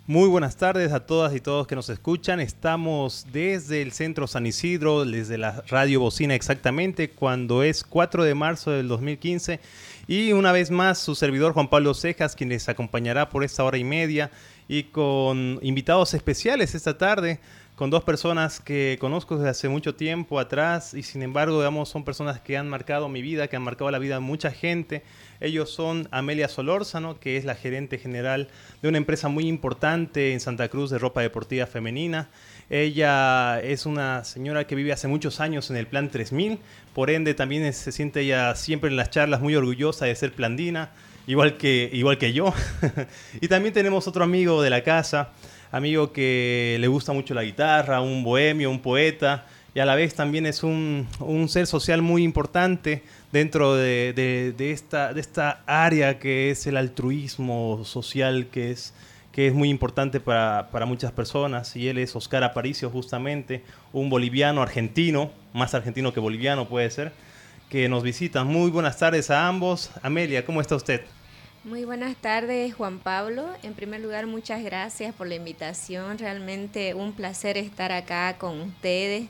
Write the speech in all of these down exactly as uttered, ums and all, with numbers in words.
Muy buenas tardes a todas y todos que nos escuchan. Estamos desde el Centro San Isidro, desde la Radio Bocina exactamente, cuando es cuatro de marzo del dos mil quince. Y una vez más su servidor Juan Pablo Cejas, quien les acompañará por esta hora y media y con invitados especiales esta tarde, con dos personas que conozco desde hace mucho tiempo atrás y sin embargo, digamos, son personas que han marcado mi vida, que han marcado la vida de mucha gente. Ellos son Amelia Solórzano, que es la gerente general de una empresa muy importante en Santa Cruz de ropa deportiva femenina. Ella es una señora que vive hace muchos años en el Plan tres mil, por ende también es, se siente ella siempre en las charlas muy orgullosa de ser plandina, igual que, igual que yo. Y también tenemos otro amigo de la casa, amigo que le gusta mucho la guitarra, un bohemio, un poeta, y a la vez también es un, un ser social muy importante dentro de, de, de, esta, de esta área que es el altruismo social, que es, que es muy importante para, para muchas personas. Y él es Oscar Aparicio, justamente, un boliviano argentino, más argentino que boliviano puede ser, que nos visita. Muy buenas tardes a ambos. Amelia, ¿cómo está usted? Muy buenas tardes, Juan Pablo. En primer lugar, muchas gracias por la invitación. Realmente un placer estar acá con ustedes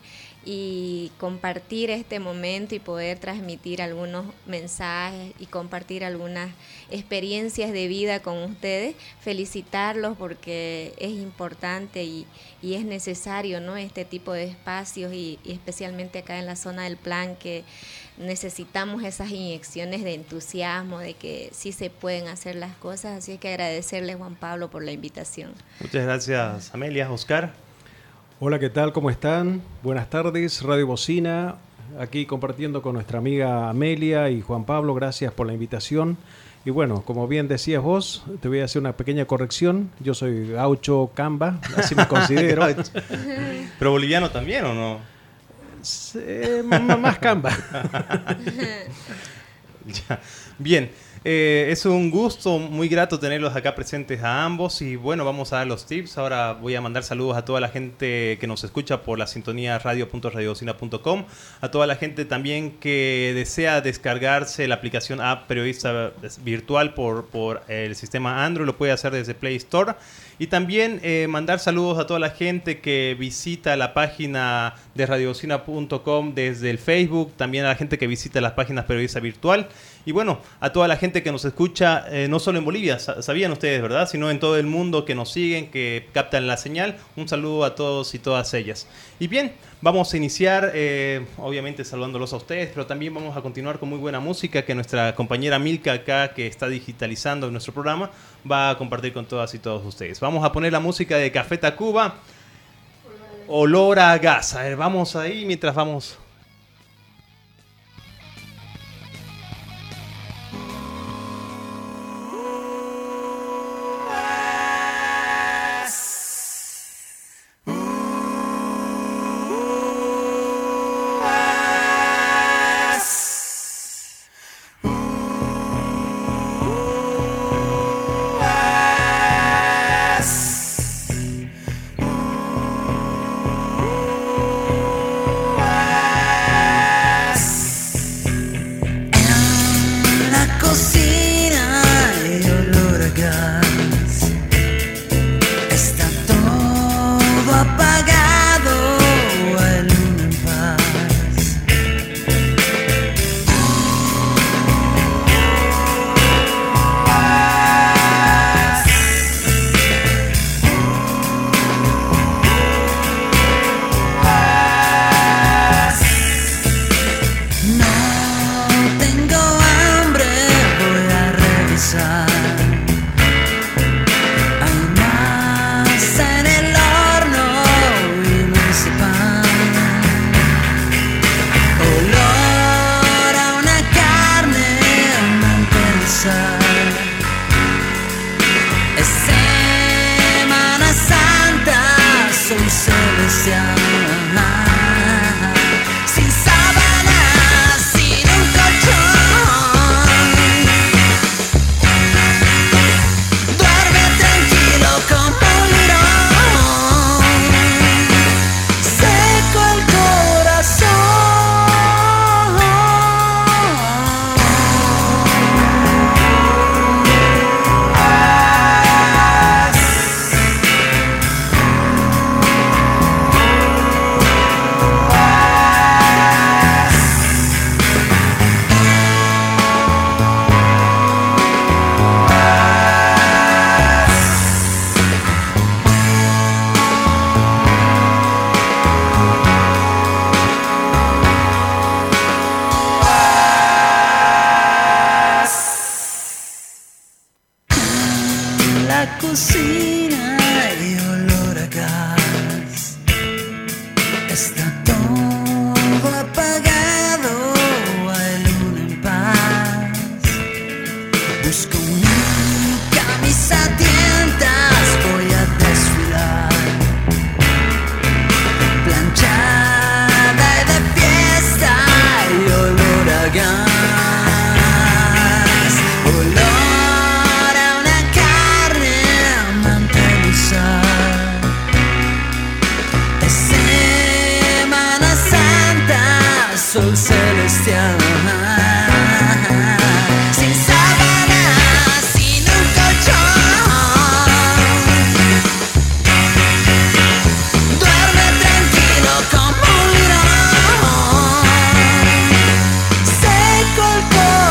y compartir este momento y poder transmitir algunos mensajes y compartir algunas experiencias de vida con ustedes. Felicitarlos porque es importante y, y es necesario, ¿no?, este tipo de espacios y, y especialmente acá en la zona del Plan, que necesitamos esas inyecciones de entusiasmo, de que sí se pueden hacer las cosas. Así que agradecerle, Juan Pablo, por la invitación. Muchas gracias, Amelia. Oscar. Hola, ¿qué tal? ¿Cómo están? Buenas tardes, Radio Bocina, aquí compartiendo con nuestra amiga Amelia y Juan Pablo. Gracias por la invitación. Y bueno, como bien decías vos, te voy a hacer una pequeña corrección. Yo soy gaucho Camba, así me considero. ¿Pero boliviano también o no? Eh, más Camba. Ya. Bien, eh, es un gusto muy grato tenerlos acá presentes a ambos y bueno, vamos a dar los tips. Ahora voy a mandar saludos a toda la gente que nos escucha por la sintonía radio punto radiobocina punto com, a toda la gente también que desea descargarse la aplicación App Periodista Virtual por, por el sistema Android, lo puede hacer desde Play Store. Y también eh, mandar saludos a toda la gente que visita la página de radiobocina punto com desde el Facebook, también a la gente que visita las páginas Periodista Virtual y bueno, a toda la gente que nos escucha, eh, no solo en Bolivia, sabían ustedes, ¿verdad?, sino en todo el mundo, que nos siguen, que captan la señal. Un saludo a todos y todas ellas. Y bien, vamos a iniciar, eh, obviamente saludándolos a ustedes, pero también vamos a continuar con muy buena música que nuestra compañera Milka acá, que está digitalizando nuestro programa, va a compartir con todas y todos ustedes. Vamos a poner la música de Café Tacuba, Olor a Gas. A ver, vamos ahí mientras vamos... Ah sin sábanas, sin un colchón. Duerme tranquilo como un león, seco el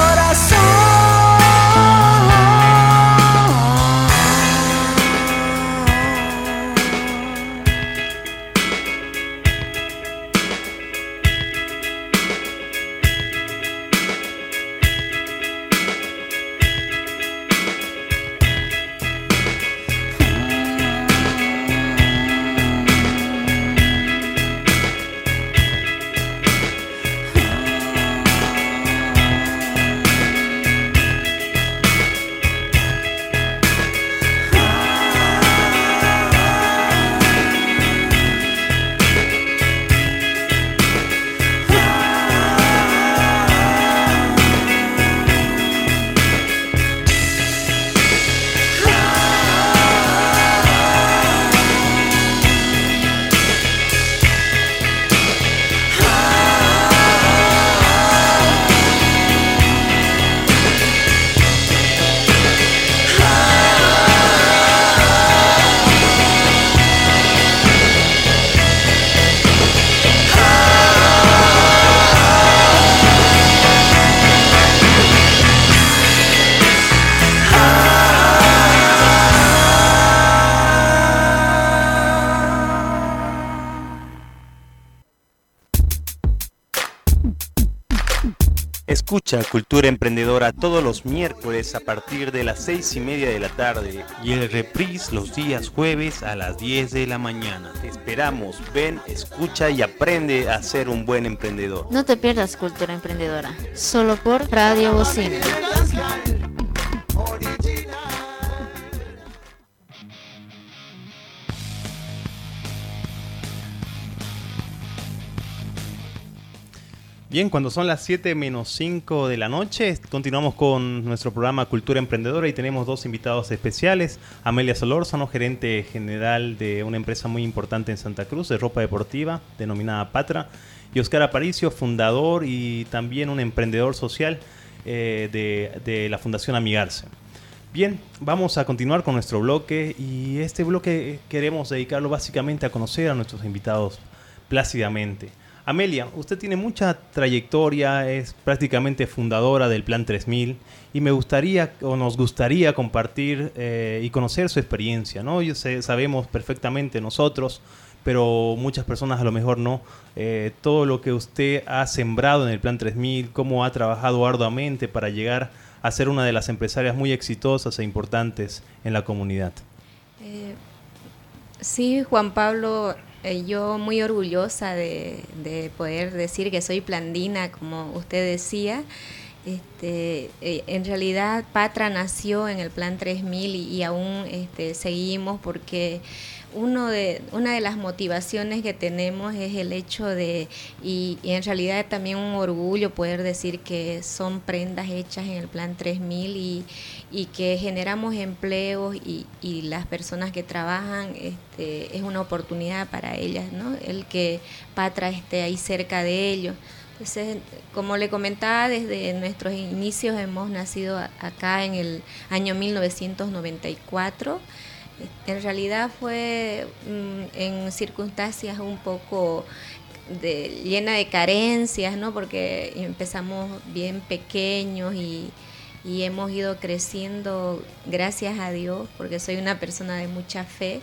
Escucha Cultura Emprendedora todos los miércoles a partir de las seis y media de la tarde y el reprise los días jueves a las diez de la mañana. Te esperamos, ven, escucha y aprende a ser un buen emprendedor. No te pierdas Cultura Emprendedora, solo por Radio Bocina. Bien, cuando son las siete menos cinco de la noche, continuamos con nuestro programa Cultura Emprendedora y tenemos dos invitados especiales. Amelia Solórzano, gerente general de una empresa muy importante en Santa Cruz, de ropa deportiva, denominada Patra. Y Oscar Aparicio, fundador y también un emprendedor social eh, de, de la Fundación Amigarse. Bien, vamos a continuar con nuestro bloque y este bloque queremos dedicarlo básicamente a conocer a nuestros invitados plácidamente. Amelia, usted tiene mucha trayectoria, es prácticamente fundadora del Plan tres mil y me gustaría o nos gustaría compartir eh, y conocer su experiencia, ¿no? Yo sé, sabemos perfectamente nosotros, pero muchas personas a lo mejor no, eh, todo lo que usted ha sembrado en el Plan tres mil, cómo ha trabajado arduamente para llegar a ser una de las empresarias muy exitosas e importantes en la comunidad. Eh, sí, Juan Pablo. Yo muy orgullosa de, de poder decir que soy plandina, como usted decía. Este, eh, en realidad Patra nació en el Plan tres mil y, y aún este, seguimos porque uno de, una de las motivaciones que tenemos es el hecho de, y, y en realidad también un orgullo poder decir que son prendas hechas en el Plan tres mil y, y que generamos empleos y, y las personas que trabajan este, es una oportunidad para ellas, ¿no? El que Patra esté ahí cerca de ellos. Entonces, como le comentaba, desde nuestros inicios hemos nacido acá en el año mil novecientos noventa y cuatro. En realidad fue mm, en circunstancias un poco de, llena de carencias, ¿no? Porque empezamos bien pequeños y, y hemos ido creciendo, gracias a Dios, porque soy una persona de mucha fe.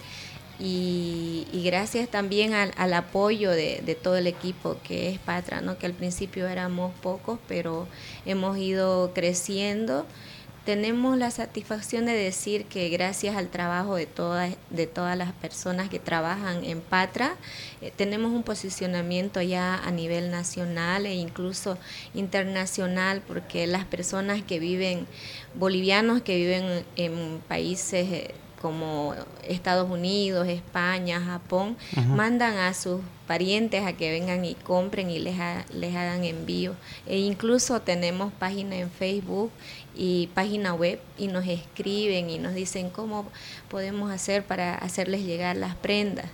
Y, y gracias también al, al apoyo de, de todo el equipo que es Patra, ¿no? Que al principio éramos pocos, pero hemos ido creciendo. Tenemos la satisfacción de decir que gracias al trabajo de todas, de todas las personas que trabajan en Patra, eh, tenemos un posicionamiento ya a nivel nacional e incluso internacional, porque las personas que viven, bolivianos que viven en países eh, como Estados Unidos, España, Japón, uh-huh. mandan a sus parientes a que vengan y compren y les, ha, les hagan envío. E incluso tenemos página en Facebook y página web y nos escriben y nos dicen cómo podemos hacer para hacerles llegar las prendas.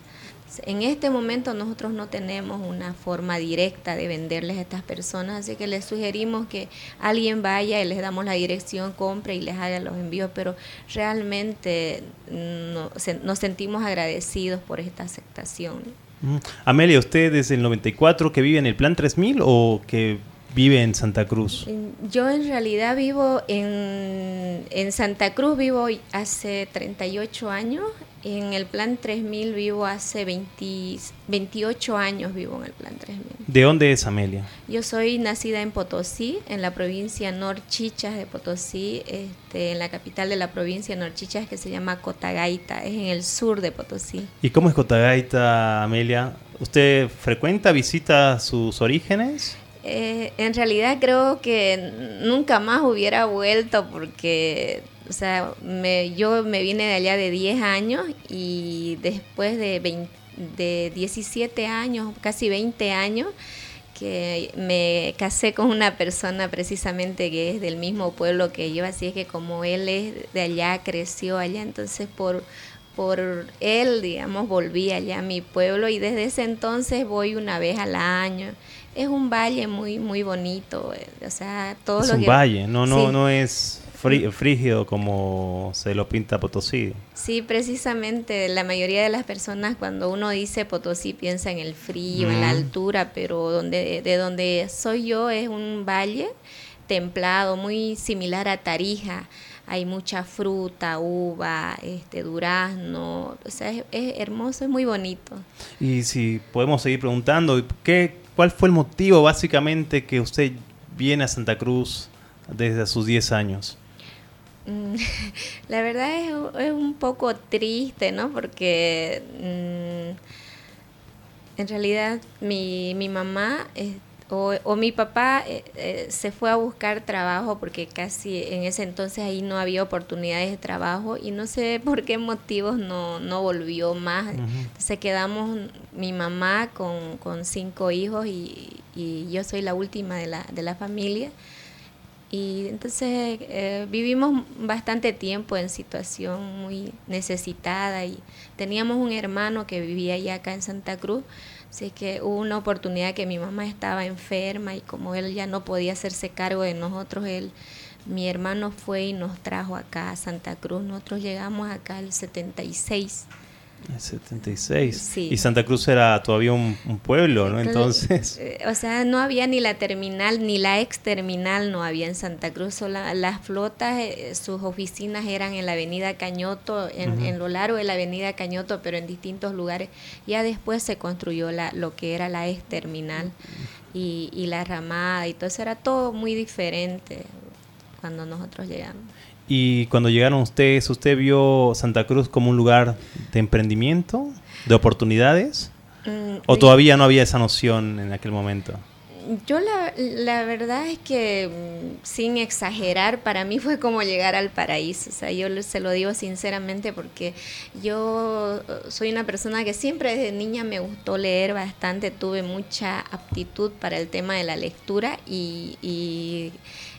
En este momento nosotros no tenemos una forma directa de venderles a estas personas, así que les sugerimos que alguien vaya y les damos la dirección, compre y les haga los envíos, pero realmente no, se, nos sentimos agradecidos por esta aceptación. Mm. Amelia, ¿usted desde el noventa y cuatro que vive en el Plan tres mil o que vive en Santa Cruz? Yo en realidad vivo en, en Santa Cruz, vivo hace treinta y ocho años. En el Plan tres mil vivo hace veinte, veintiocho años vivo en el Plan tres mil. ¿De dónde es Amelia? Yo soy nacida en Potosí, en la provincia Norchichas de Potosí, este, en la capital de la provincia Norchichas, que se llama Cotagaita, es en el sur de Potosí. ¿Y cómo es Cotagaita, Amelia? ¿Usted frecuenta, visita sus orígenes? Eh, en realidad creo que nunca más hubiera vuelto porque, o sea, me, yo me vine de allá de diez años y después de, veinte, de diecisiete años, casi veinte años, que me casé con una persona precisamente que es del mismo pueblo que yo, así es que como él es de allá, creció allá, entonces por... por él, digamos, volví allá a mi pueblo y desde ese entonces voy una vez al año. Es un valle muy muy bonito, o sea, todo es lo un que... valle, no no sí. no es frí- frígido como se lo pinta Potosí. Sí, precisamente la mayoría de las personas cuando uno dice Potosí piensa en el frío, mm. en la altura, pero donde de donde soy yo es un valle templado, muy similar a Tarija. Hay mucha fruta, uva, este, durazno, o sea, es, es hermoso, es muy bonito. Y si podemos seguir preguntando, ¿qué, ¿cuál fue el motivo básicamente que usted viene a Santa Cruz desde sus diez años? La verdad es, es un poco triste, ¿no? Porque mmm, en realidad mi, mi mamá... Es, O, o mi papá eh, eh, se fue a buscar trabajo porque casi en ese entonces ahí no había oportunidades de trabajo y no sé por qué motivos no, no volvió más. Uh-huh. Entonces quedamos mi mamá con, con cinco hijos y, y yo soy la última de la, de la familia. Y entonces eh, vivimos bastante tiempo en situación muy necesitada y teníamos un hermano que vivía allá acá en Santa Cruz. Así que hubo una oportunidad que mi mamá estaba enferma y como él ya no podía hacerse cargo de nosotros, él, mi hermano fue y nos trajo acá a Santa Cruz. Nosotros llegamos acá el setenta y seis. El setenta y seis. Sí. Y Santa Cruz era todavía un, un pueblo, ¿no? Entonces... Eh, o sea, no había ni la terminal, ni la ex terminal no había en Santa Cruz. Solo las flotas, eh, sus oficinas eran en la avenida Cañoto, en, uh-huh. en lo largo de la avenida Cañoto, pero en distintos lugares. Ya después se construyó la, lo que era la ex terminal y, y la ramada y todo eso. Era todo muy diferente cuando nosotros llegamos. Y cuando llegaron ustedes, ¿usted vio Santa Cruz como un lugar de emprendimiento, de oportunidades? Mm, ¿O todavía no había esa noción en aquel momento? Yo la, la verdad es que, sin exagerar, para mí fue como llegar al paraíso. O sea, yo se lo digo sinceramente porque yo soy una persona que siempre desde niña me gustó leer bastante, tuve mucha aptitud para el tema de la lectura y... y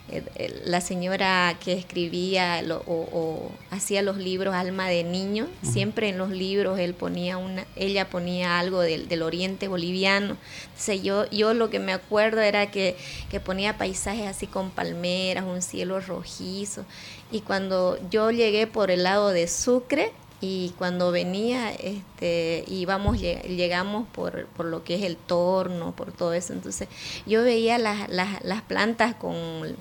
la señora que escribía lo, o, o hacía los libros Alma de Niño, uh-huh. siempre en los libros él ponía una, ella ponía algo del, del oriente boliviano. Entonces yo, yo lo que me acuerdo era que, que ponía paisajes así con palmeras, un cielo rojizo. Y cuando yo llegué por el lado de Sucre, y cuando venía, este, íbamos, llegamos por, por lo que es el Torno, por todo eso. Entonces, yo veía las, las, las plantas con,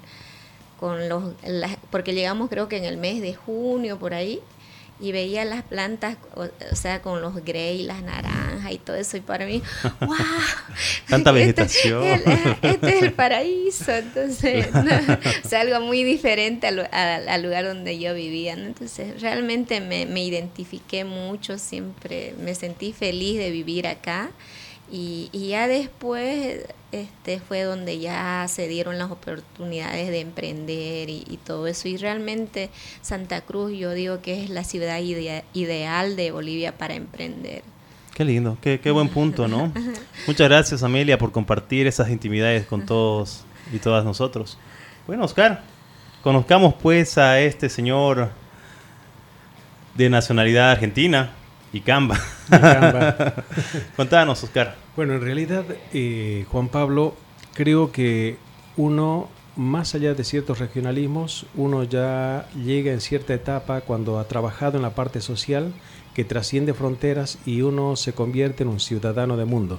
con los, las, porque llegamos creo que en el mes de junio, por ahí, y veía las plantas, o, o sea, con los grey, las naranjas y todo eso, y para mí, ¡wow! Tanta vegetación. Este, este es el paraíso, entonces, no, o sea, algo muy diferente al, al, al lugar donde yo vivía, ¿no? Entonces, realmente me, me identifiqué mucho, siempre me sentí feliz de vivir acá, y, y ya después este fue donde ya se dieron las oportunidades de emprender y, y todo eso, y realmente Santa Cruz yo digo que es la ciudad idea, ideal de Bolivia para emprender. Qué lindo, qué, qué buen punto, ¿no? Muchas gracias, Amelia, por compartir esas intimidades con todos y todas nosotros. Bueno, Oscar, conozcamos pues a este señor de nacionalidad argentina, Icamba. Caramba. Contanos, Oscar. Bueno, en realidad, eh, Juan Pablo, creo que uno, más allá de ciertos regionalismos, uno ya llega en cierta etapa cuando ha trabajado en la parte social que trasciende fronteras y uno se convierte en un ciudadano de mundo.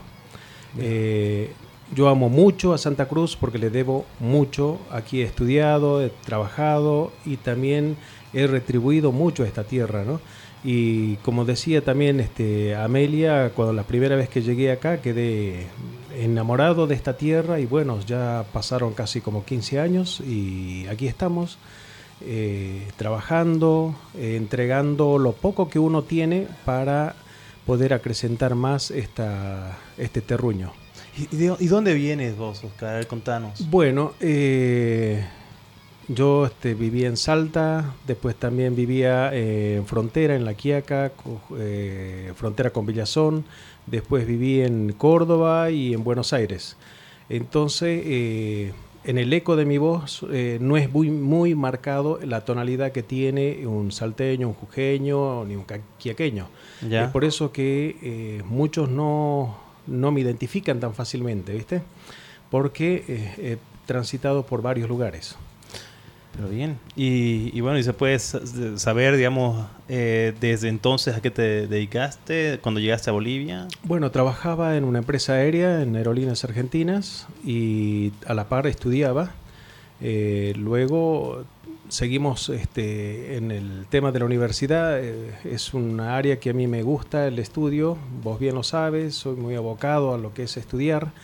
Eh, yo amo mucho a Santa Cruz porque le debo mucho. Aquí he estudiado, he trabajado y también he retribuido mucho a esta tierra, ¿no? Y como decía también este, Amelia, cuando la primera vez que llegué acá quedé enamorado de esta tierra y bueno, ya pasaron casi como quince años y aquí estamos eh, trabajando, eh, entregando lo poco que uno tiene para poder acrecentar más esta, este terruño. ¿Y, de, ¿Y dónde vienes vos, Oscar? A ver, contanos. Bueno, eh, yo este, vivía en Salta, después también vivía eh, en Frontera, en La Quiaca, eh, frontera con Villazón, después viví en Córdoba y en Buenos Aires. Entonces, eh, en el eco de mi voz eh, no es muy, muy marcado la tonalidad que tiene un salteño, un jujeño ni un quiaqueño. ¿Ya? Es por eso que eh, muchos no, no me identifican tan fácilmente, ¿viste? Porque eh, he transitado por varios lugares. Pero bien. Y, y bueno, y se puede saber, digamos, eh, desde entonces a qué te dedicaste, cuando llegaste a Bolivia. Bueno, trabajaba en una empresa aérea en Aerolíneas Argentinas y a la par estudiaba. Eh, luego seguimos este, en el tema de la universidad. Eh, es una área que a mí me gusta, el estudio. Vos bien lo sabes, soy muy abocado a lo que es estudiar.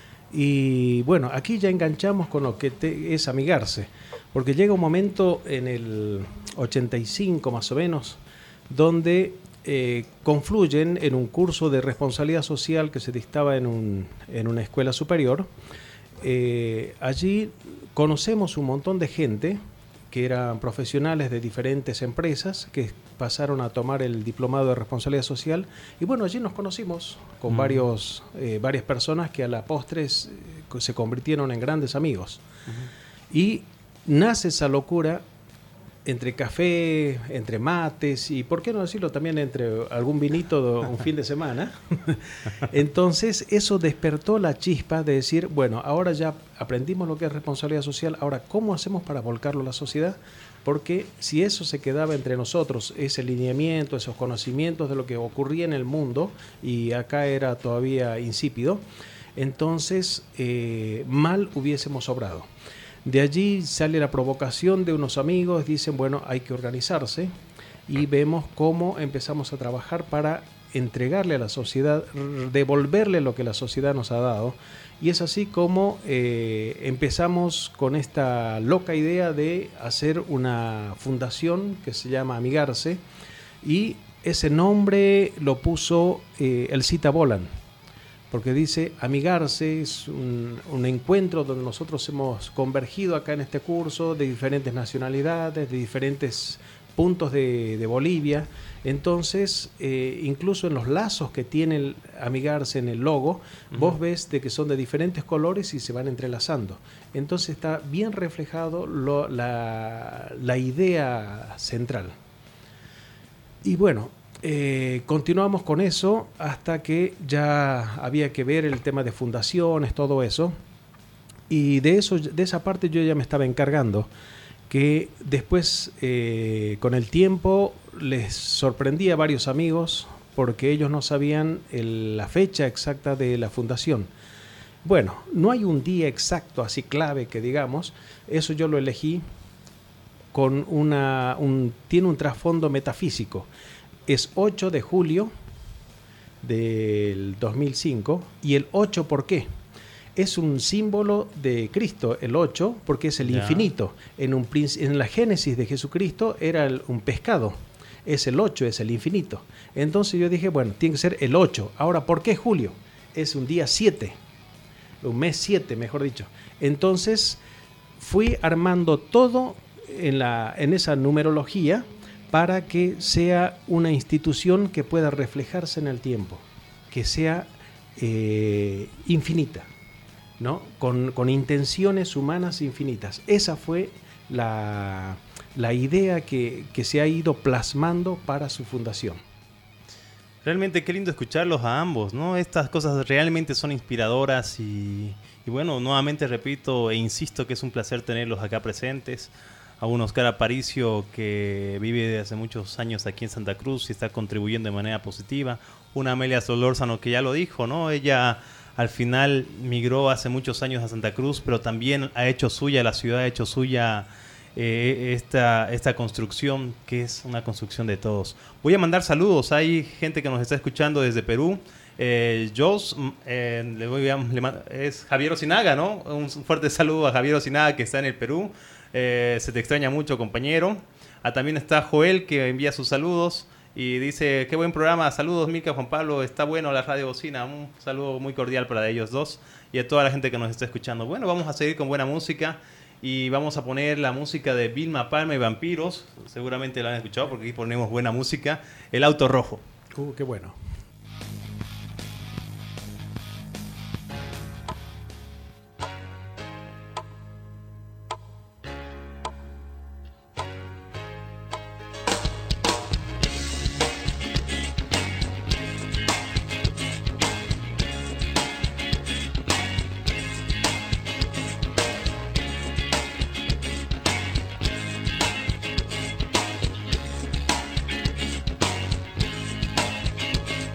Y bueno, aquí ya enganchamos con lo que te, es amigarse. Porque llega un momento en el ochenta y cinco más o menos, donde eh, confluyen en un curso de responsabilidad social que se dictaba en, un, en una escuela superior. Eh, allí conocemos un montón de gente que eran profesionales de diferentes empresas que pasaron a tomar el diplomado de responsabilidad social. Y bueno, allí nos conocimos con mm. varios, eh, varias personas que a la postre se convirtieron en grandes amigos. Uh-huh. Y nace esa locura entre café, entre mates y, ¿por qué no decirlo también entre algún vinito un fin de semana? Entonces eso despertó la chispa de decir, bueno, ahora ya aprendimos lo que es responsabilidad social, ahora ¿cómo hacemos para volcarlo a la sociedad? Porque si eso se quedaba entre nosotros, ese lineamiento, esos conocimientos de lo que ocurría en el mundo, y acá era todavía insípido, entonces eh, mal hubiésemos obrado. De allí sale la provocación de unos amigos, dicen, bueno, hay que organizarse y vemos cómo empezamos a trabajar para entregarle a la sociedad, devolverle lo que la sociedad nos ha dado. Y es así como eh, empezamos con esta loca idea de hacer una fundación que se llama Amigarse y ese nombre lo puso eh, el Cita Bolan. Porque dice, amigarse es un, un encuentro donde nosotros hemos convergido acá en este curso de diferentes nacionalidades, de diferentes puntos de, de Bolivia. Entonces, eh, incluso en los lazos que tiene el amigarse en el logo, uh-huh. vos ves de que son de diferentes colores y se van entrelazando. Entonces está bien reflejado lo, la, la idea central. Y bueno, Eh, continuamos con eso hasta que ya había que ver el tema de fundaciones, todo eso. Y de eso, de esa parte yo ya me estaba encargando, que después eh, con el tiempo les sorprendí a varios amigos porque ellos no sabían el, la fecha exacta de la fundación. Bueno, no hay un día exacto así clave que digamos, eso yo lo elegí con una, un, tiene un trasfondo metafísico. Es ocho de julio del dos mil cinco. ¿Y el ocho por qué? Es un símbolo de Cristo, el ocho, porque es el yeah. infinito. En, un, en la Génesis de Jesucristo era el, un pescado. Es el ocho, es el infinito. Entonces yo dije, bueno, tiene que ser el ocho. Ahora, ¿por qué julio? Es un día siete. Un mes siete, mejor dicho. Entonces fui armando todo en, la, en esa numerología para que sea una institución que pueda reflejarse en el tiempo, que sea eh, infinita, ¿no? Con, con intenciones humanas infinitas. Esa fue la, la idea que, que se ha ido plasmando para su fundación. Realmente qué lindo escucharlos a ambos, ¿no? Estas cosas realmente son inspiradoras y, y bueno, nuevamente repito e insisto que es un placer tenerlos acá presentes. A un Oscar Aparicio que vive desde hace muchos años aquí en Santa Cruz y está contribuyendo de manera positiva. Una Amelia Solórzano que ya lo dijo, ¿no? Ella al final migró hace muchos años a Santa Cruz, pero también ha hecho suya, la ciudad ha hecho suya eh, esta, esta construcción, que es una construcción de todos. Voy a mandar saludos, hay gente que nos está escuchando desde Perú. Eh, Jos, eh, le voy a, le mando, es Javier Osinaga, ¿no? Un fuerte saludo a Javier Osinaga que está en el Perú. Eh, se te extraña mucho, compañero. Ah, también está Joel que envía sus saludos y dice, qué buen programa, saludos Milka, Juan Pablo, está bueno la Radio Bocina. Un saludo muy cordial para ellos dos y a toda la gente que nos está escuchando. Bueno, vamos a seguir con buena música y vamos a poner la música de Vilma Palma y Vampiros. Seguramente la han escuchado porque aquí ponemos buena música. El Auto Rojo. Uh, qué bueno. Thank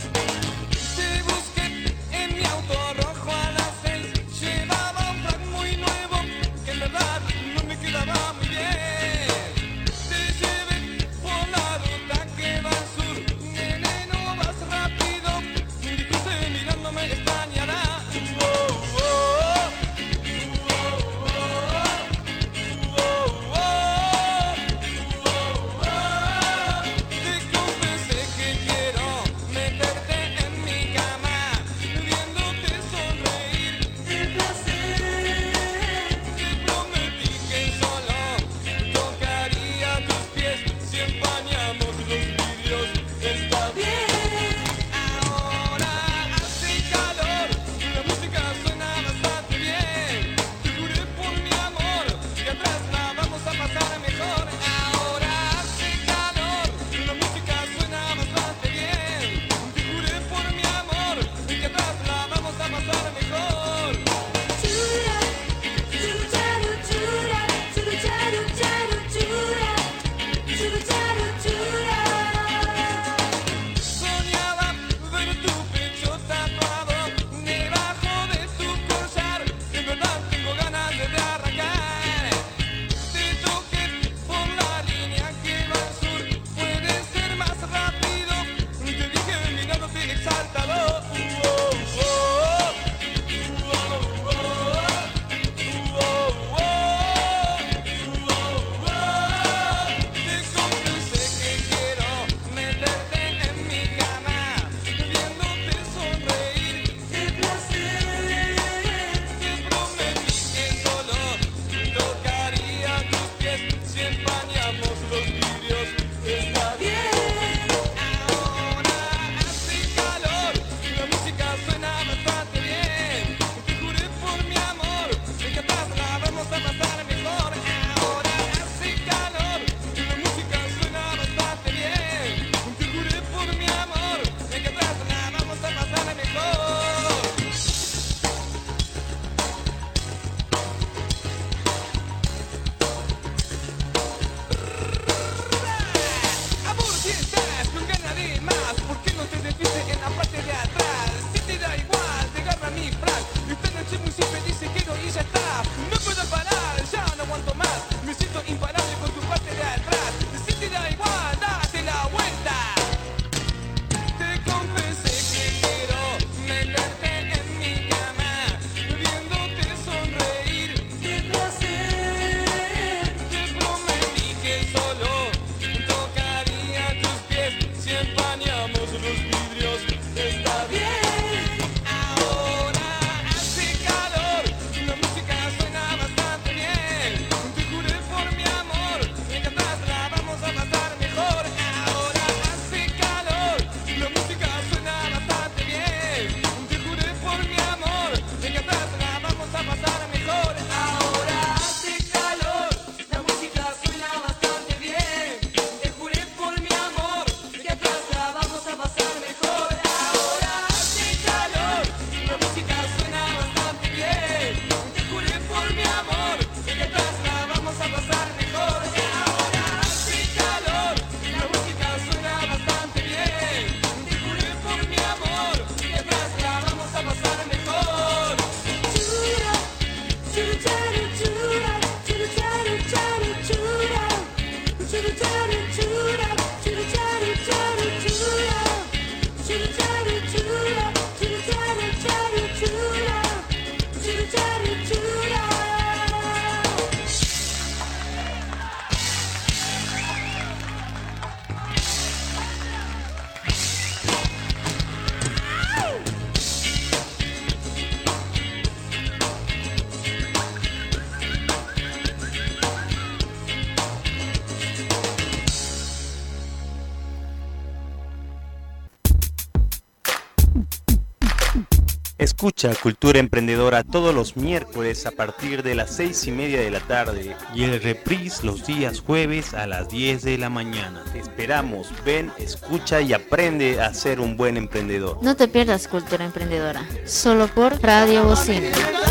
Escucha Cultura Emprendedora todos los miércoles a partir de las seis y media de la tarde y el reprise los días jueves a las diez de la mañana. Te esperamos, ven, escucha y aprende a ser un buen emprendedor. No te pierdas Cultura Emprendedora, solo por Radio Bocina.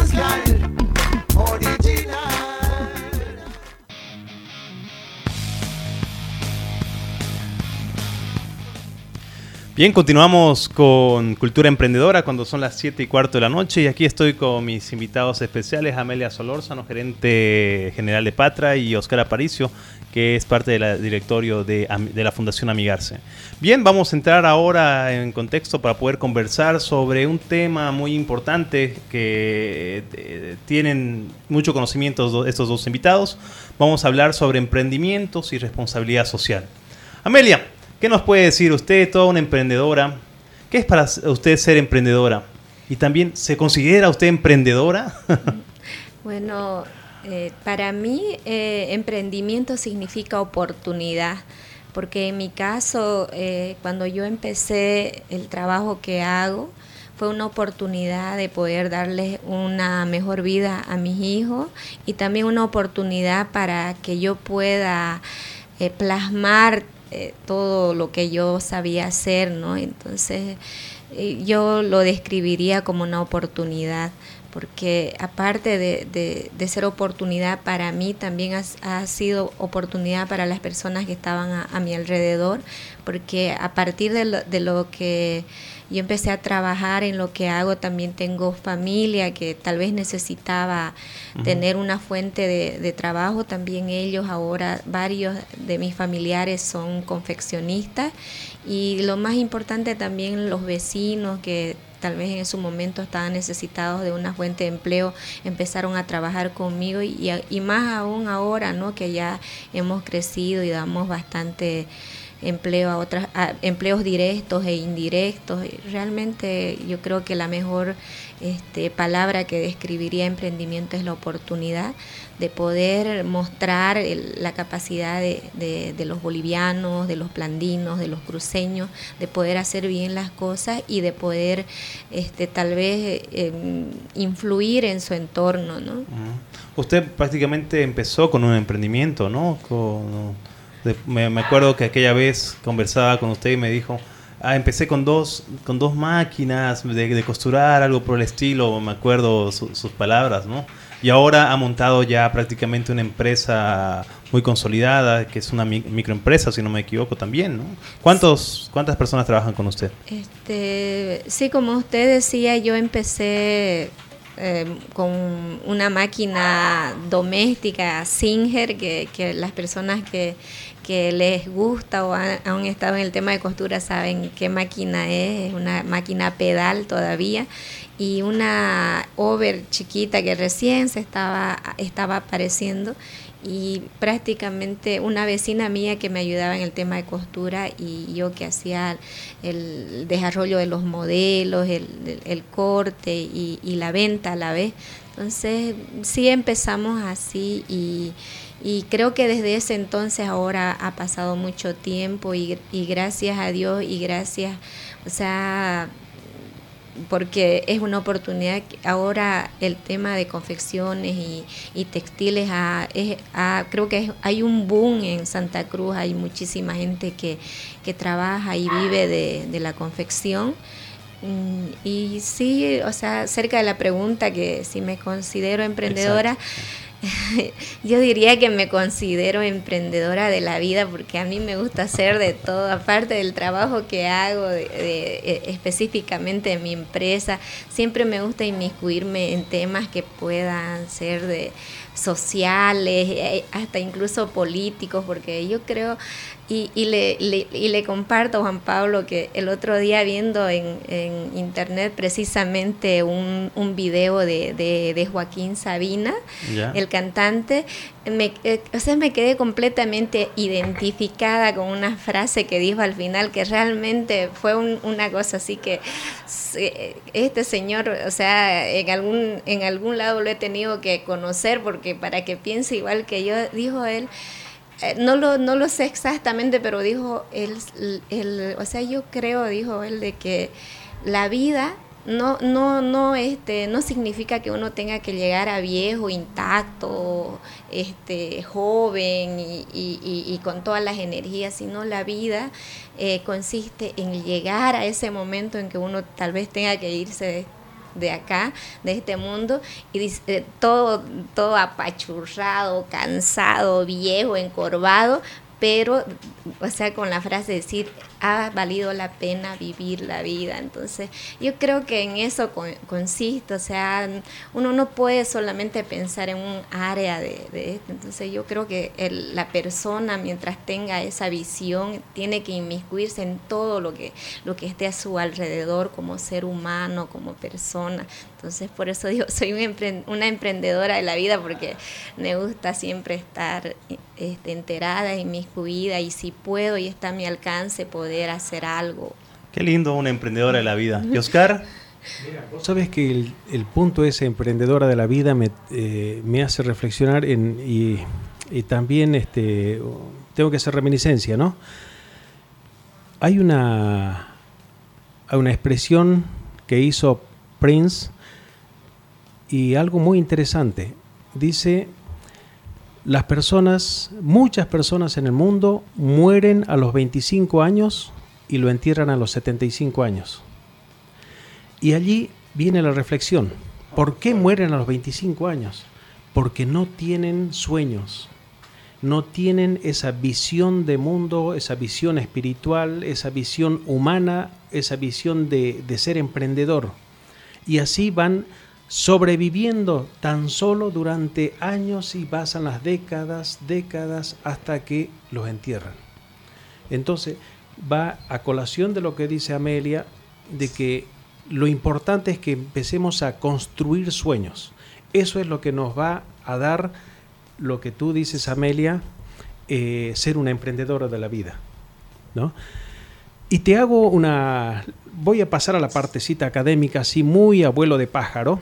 Bien, continuamos con Cultura Emprendedora cuando son las siete y cuarto de la noche y aquí estoy con mis invitados especiales, Amelia Solórzano, gerente general de Patra, y Oscar Aparicio, que es parte del directorio de, de la Fundación Amigarse. Bien, vamos a entrar ahora en contexto para poder conversar sobre un tema muy importante que eh, tienen mucho conocimiento estos dos invitados. Vamos a hablar sobre emprendimientos y responsabilidad social. Amelia, ¿qué nos puede decir usted, toda una emprendedora? ¿Qué es para usted ser emprendedora? Y también, ¿se considera usted emprendedora? Bueno, eh, para mí eh, emprendimiento significa oportunidad, porque en mi caso, eh, cuando yo empecé el trabajo que hago, fue una oportunidad de poder darles una mejor vida a mis hijos y también una oportunidad para que yo pueda eh, plasmar Eh, todo lo que yo sabía hacer, ¿no? Entonces eh, yo lo describiría como una oportunidad, porque aparte de, de, de ser oportunidad para mí, también ha, ha sido oportunidad para las personas que estaban a, a mi alrededor, porque a partir de lo, de lo que yo empecé a trabajar en lo que hago, también tengo familia que tal vez necesitaba uh-huh. tener una fuente de, de trabajo. También ellos ahora, varios de mis familiares son confeccionistas, y lo más importante también los vecinos que tal vez en su momento estaban necesitados de una fuente de empleo, empezaron a trabajar conmigo y, y más aún ahora, ¿no? Que ya hemos crecido y damos bastante empleo a otras a empleos directos e indirectos. Realmente yo creo que la mejor este, palabra que describiría emprendimiento es la oportunidad de poder mostrar el, la capacidad de, de, de los bolivianos, de los plandinos, de los cruceños, de poder hacer bien las cosas y de poder este, tal vez eh, influir en su entorno, ¿no? Uh-huh. Usted prácticamente empezó con un emprendimiento, ¿no? Con... Me, me acuerdo que aquella vez conversaba con usted y me dijo, ah, empecé con dos con dos máquinas de, de costurar, algo por el estilo, me acuerdo su, sus palabras, ¿no? Y ahora ha montado ya prácticamente una empresa muy consolidada, que es una mi, microempresa, si no me equivoco también, ¿no? ¿Cuántos, ¿Cuántas personas trabajan con usted? Este, sí, como usted decía, yo empecé Eh, con una máquina doméstica Singer, que, que las personas que, que les gusta o han, han estado en el tema de costura saben qué máquina es, es una máquina pedal todavía, y una over chiquita que recién se estaba, estaba apareciendo, y prácticamente una vecina mía que me ayudaba en el tema de costura y yo que hacía el desarrollo de los modelos, el, el, el corte y, y la venta a la vez. Entonces sí empezamos así y, y creo que desde ese entonces ahora ha pasado mucho tiempo y, y gracias a Dios y gracias, o sea, porque es una oportunidad. Ahora el tema de confecciones y, y textiles, ha, es, ha, creo que es, hay un boom en Santa Cruz, hay muchísima gente que, que trabaja y vive de, de la confección. Y sí, o sea, acerca de la pregunta que si me considero emprendedora, yo diría que me considero emprendedora de la vida, porque a mí me gusta hacer de todo, aparte del trabajo que hago de, de, específicamente en mi empresa. Siempre me gusta inmiscuirme en temas que puedan ser de sociales, hasta incluso políticos, porque yo creo, y, y, le, le, y le comparto a Juan Pablo que el otro día viendo en, en internet precisamente un, un video de, de, de Joaquín Sabina, yeah. el cantante, me, eh, o sea, me quedé completamente identificada con una frase que dijo al final, que realmente fue un, una cosa así que este señor, o sea, en algún, en algún lado lo he tenido que conocer, porque para que piense igual que yo, dijo él, eh, no lo no lo sé exactamente, pero dijo él, él, o sea, yo creo, dijo él, de que la vida no, no, no, este, no significa que uno tenga que llegar a viejo, intacto, este, joven y, y, y, y con todas las energías, sino la vida eh, consiste en llegar a ese momento en que uno tal vez tenga que irse de, de acá, de este mundo, y dice, eh, todo, todo apachurrado, cansado, viejo, encorvado, pero, o sea, con la frase de decir, ha valido la pena vivir la vida. Entonces, yo creo que en eso con, consiste, o sea, uno no puede solamente pensar en un área de, de esto. Entonces, yo creo que el, la persona, mientras tenga esa visión, tiene que inmiscuirse en todo lo que, lo que esté a su alrededor, como ser humano, como persona. Entonces, por eso digo, soy un empre- una emprendedora de la vida, porque me gusta siempre estar este, enterada, inmiscuida, y si puedo y está a mi alcance, poder hacer algo. Qué lindo, una emprendedora de la vida. ¿Y Oscar? Mira, vos sabés que el, el punto ese, emprendedora de la vida, me, eh, me hace reflexionar en, y, y también este, tengo que hacer reminiscencia, ¿no? Hay una, hay una expresión que hizo Prince y algo muy interesante. Dice, las personas, muchas personas en el mundo mueren a los veinticinco años y lo entierran a los setenta y cinco años. Y allí viene la reflexión. ¿Por qué mueren a los veinticinco años? Porque no tienen sueños, no tienen esa visión de mundo, esa visión espiritual, esa visión humana, esa visión de, de ser emprendedor. Y así van sobreviviendo tan solo durante años y pasan las décadas, décadas, hasta que los entierran. Entonces, va a colación de lo que dice Amelia, de que lo importante es que empecemos a construir sueños. Eso es lo que nos va a dar lo que tú dices, Amelia, eh, ser una emprendedora de la vida, ¿no? Y te hago una... Voy a pasar a la partecita académica, así muy abuelo de pájaro,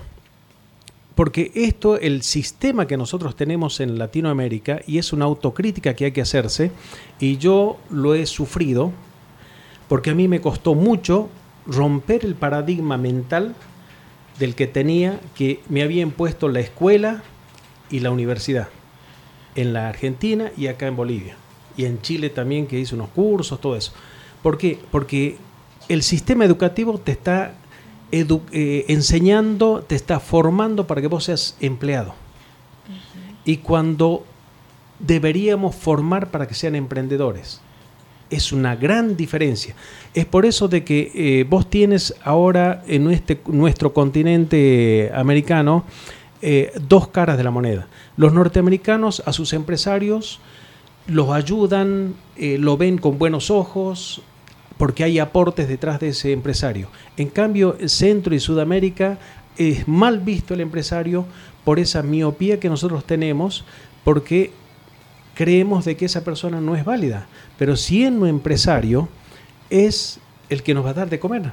porque esto, el sistema que nosotros tenemos en Latinoamérica, y es una autocrítica que hay que hacerse, y yo lo he sufrido, porque a mí me costó mucho romper el paradigma mental del que tenía, que me había impuesto la escuela y la universidad, en la Argentina y acá en Bolivia, y en Chile también, que hice unos cursos, todo eso. ¿Por qué? Porque el sistema educativo te está edu- eh, enseñando, te está formando para que vos seas empleado. Uh-huh. Y cuando deberíamos formar para que sean emprendedores. Es una gran diferencia. Es por eso de que eh, vos tienes ahora en este, nuestro continente americano eh, dos caras de la moneda. Los norteamericanos a sus empresarios los ayudan, eh, lo ven con buenos ojos, porque hay aportes detrás de ese empresario. En cambio, Centro y Sudamérica es mal visto el empresario por esa miopía que nosotros tenemos, porque creemos de que esa persona no es válida. Pero siendo empresario, es el que nos va a dar de comer.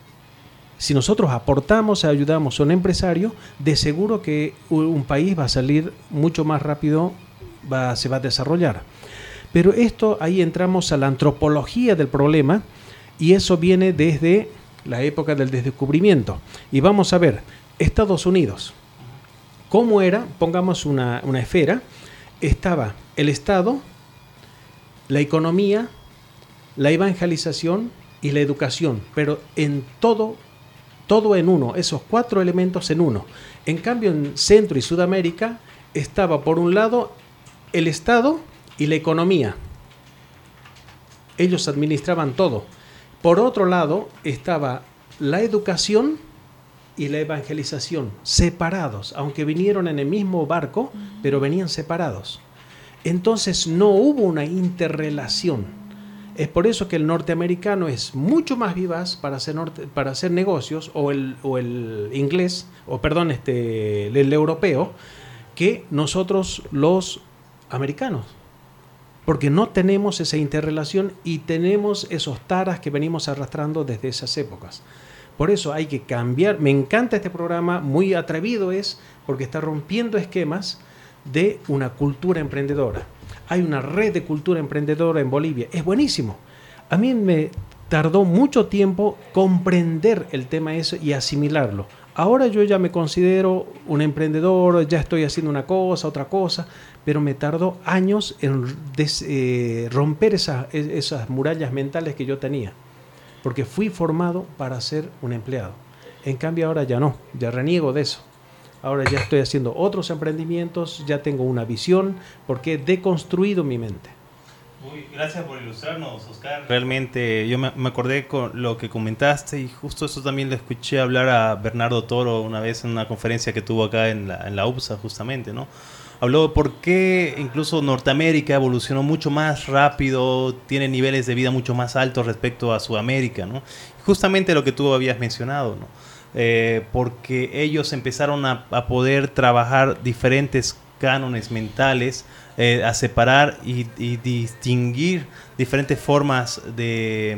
Si nosotros aportamos, ayudamos a un empresario, de seguro que un país va a salir mucho más rápido, va, se va a desarrollar. Pero esto, ahí entramos a la antropología del problema, y eso viene desde la época del descubrimiento. Y vamos a ver, Estados Unidos, ¿cómo era? Pongamos una, una esfera. Estaba el Estado, la economía, la evangelización y la educación, pero en todo, todo en uno, esos cuatro elementos en uno. En cambio, en Centro y Sudamérica estaba por un lado el Estado y la economía. Ellos administraban todo. Por otro lado estaba la educación y la evangelización, separados, aunque vinieron en el mismo barco, pero venían separados. Entonces no hubo una interrelación. Es por eso que el norteamericano es mucho más vivaz para hacer, norte, para hacer negocios, o el, o el inglés, o perdón, este, el, el europeo, que nosotros los americanos. Porque no tenemos esa interrelación y tenemos esos taras que venimos arrastrando desde esas épocas. Por eso hay que cambiar. Me encanta este programa, muy atrevido es, porque está rompiendo esquemas de una cultura emprendedora. Hay una red de cultura emprendedora en Bolivia. Es buenísimo. A mí me, tardó mucho tiempo comprender el tema ese y asimilarlo. Ahora yo ya me considero un emprendedor, ya estoy haciendo una cosa, otra cosa, pero me tardó años en des, eh, romper esa, esas murallas mentales que yo tenía, porque fui formado para ser un empleado. En cambio ahora ya no, ya reniego de eso. Ahora ya estoy haciendo otros emprendimientos, ya tengo una visión, porque he deconstruido mi mente. Uy, gracias por ilustrarnos, Oscar. Realmente yo me, me acordé con lo que comentaste y justo eso también le escuché hablar a Bernardo Toro una vez en una conferencia que tuvo acá en la, en la U B S A justamente, ¿no? Habló de por qué incluso Norteamérica evolucionó mucho más rápido, tiene niveles de vida mucho más altos respecto a Sudamérica, ¿no? Justamente lo que tú habías mencionado, ¿no? Eh, porque ellos empezaron a, a poder trabajar diferentes cánones mentales, eh, a separar y, y distinguir diferentes formas de,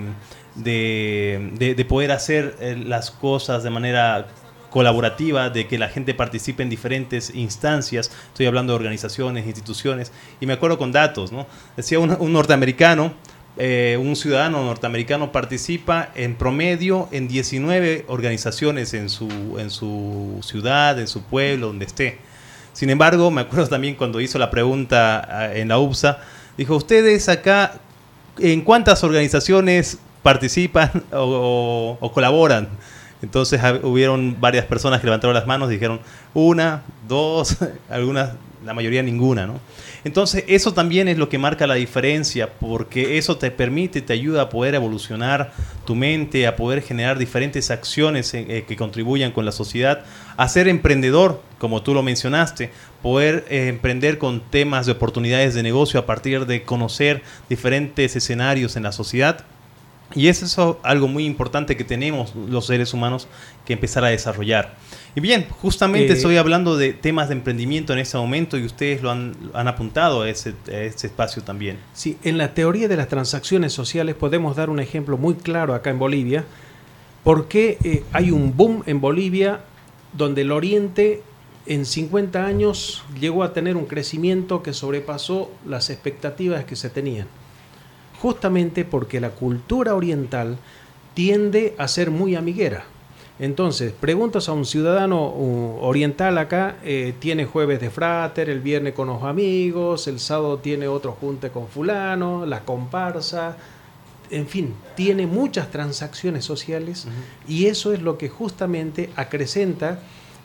de, de, de poder hacer eh, las cosas de manera colaborativa, de que la gente participe en diferentes instancias. Estoy hablando de organizaciones, instituciones, y me acuerdo con datos, ¿no? Decía un, un norteamericano, eh, un ciudadano norteamericano participa en promedio en diecinueve organizaciones en su, en su ciudad, en su pueblo, donde esté. Sin embargo, me acuerdo también cuando hizo la pregunta en la U B S A, dijo, ¿ustedes acá en cuántas organizaciones participan o, o, o colaboran? Entonces hubieron varias personas que levantaron las manos y dijeron una, dos, algunas, la mayoría ninguna, ¿no? Entonces eso también es lo que marca la diferencia, porque eso te permite, te ayuda a poder evolucionar tu mente, a poder generar diferentes acciones eh, que contribuyan con la sociedad, a ser emprendedor, como tú lo mencionaste, poder eh, emprender con temas de oportunidades de negocio a partir de conocer diferentes escenarios en la sociedad. Y es eso algo muy importante que tenemos los seres humanos que empezar a desarrollar. Y bien, justamente eh, estoy hablando de temas de emprendimiento en este momento y ustedes lo han, han apuntado a ese, a ese espacio también. Sí, en la teoría de las transacciones sociales podemos dar un ejemplo muy claro acá en Bolivia. ¿Por qué eh, hay un boom en Bolivia donde el Oriente en cincuenta años llegó a tener un crecimiento que sobrepasó las expectativas que se tenían? Justamente porque la cultura oriental tiende a ser muy amiguera. Entonces, preguntas a un ciudadano uh, oriental acá, eh, tiene jueves de frater, el viernes con los amigos, el sábado tiene otro junte con fulano, la comparsa, en fin, tiene muchas transacciones sociales. Uh-huh. Y eso es lo que justamente acrecenta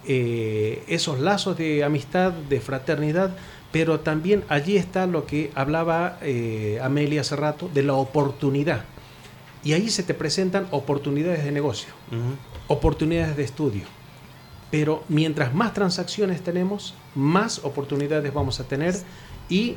eh, esos lazos de amistad, de fraternidad. Pero también allí está lo que hablaba eh, Amelia hace rato, de la oportunidad. Y ahí se te presentan oportunidades de negocio, uh-huh. oportunidades de estudio. Pero mientras más transacciones tenemos, más oportunidades vamos a tener y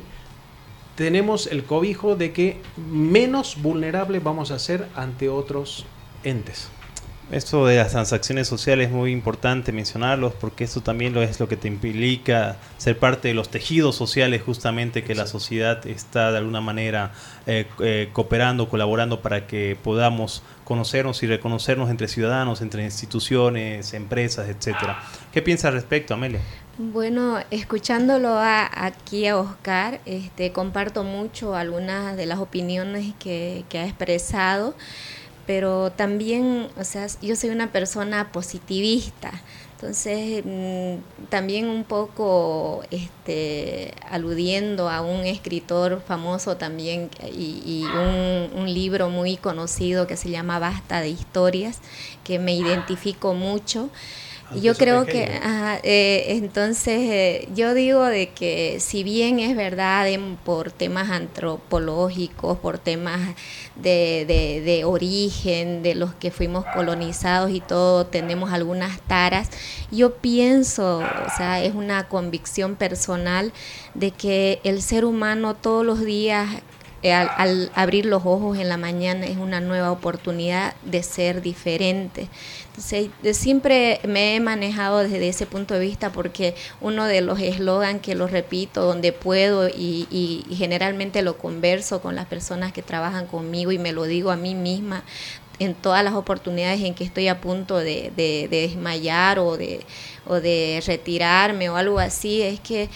tenemos el cobijo de que menos vulnerables vamos a ser ante otros entes. Esto de las transacciones sociales es muy importante mencionarlos porque eso también lo es lo que te implica ser parte de los tejidos sociales justamente que la sociedad está de alguna manera eh, eh, cooperando, colaborando para que podamos conocernos y reconocernos entre ciudadanos, entre instituciones, empresas, etcétera. ¿Qué piensas al respecto, Amelia? Bueno, escuchándolo a, aquí a Oscar, este, comparto mucho algunas de las opiniones que, que ha expresado. Pero también, o sea, yo soy una persona positivista, entonces mmm, también un poco este, aludiendo a un escritor famoso también y, y un, un libro muy conocido que se llama Basta de Historias, que me identifico mucho. Yo creo que, ajá, eh, entonces, eh, yo digo de que si bien es verdad en, por temas antropológicos, por temas de, de, de origen, de los que fuimos colonizados y todo, tenemos algunas taras, yo pienso, o sea, es una convicción personal de que el ser humano todos los días, Al, al abrir los ojos en la mañana, es una nueva oportunidad de ser diferente. Entonces, siempre me he manejado desde ese punto de vista porque uno de los eslogans que lo repito donde puedo y, y, y generalmente lo converso con las personas que trabajan conmigo y me lo digo a mí misma en todas las oportunidades en que estoy a punto de, de, de desmayar o de, o de retirarme o algo así, es que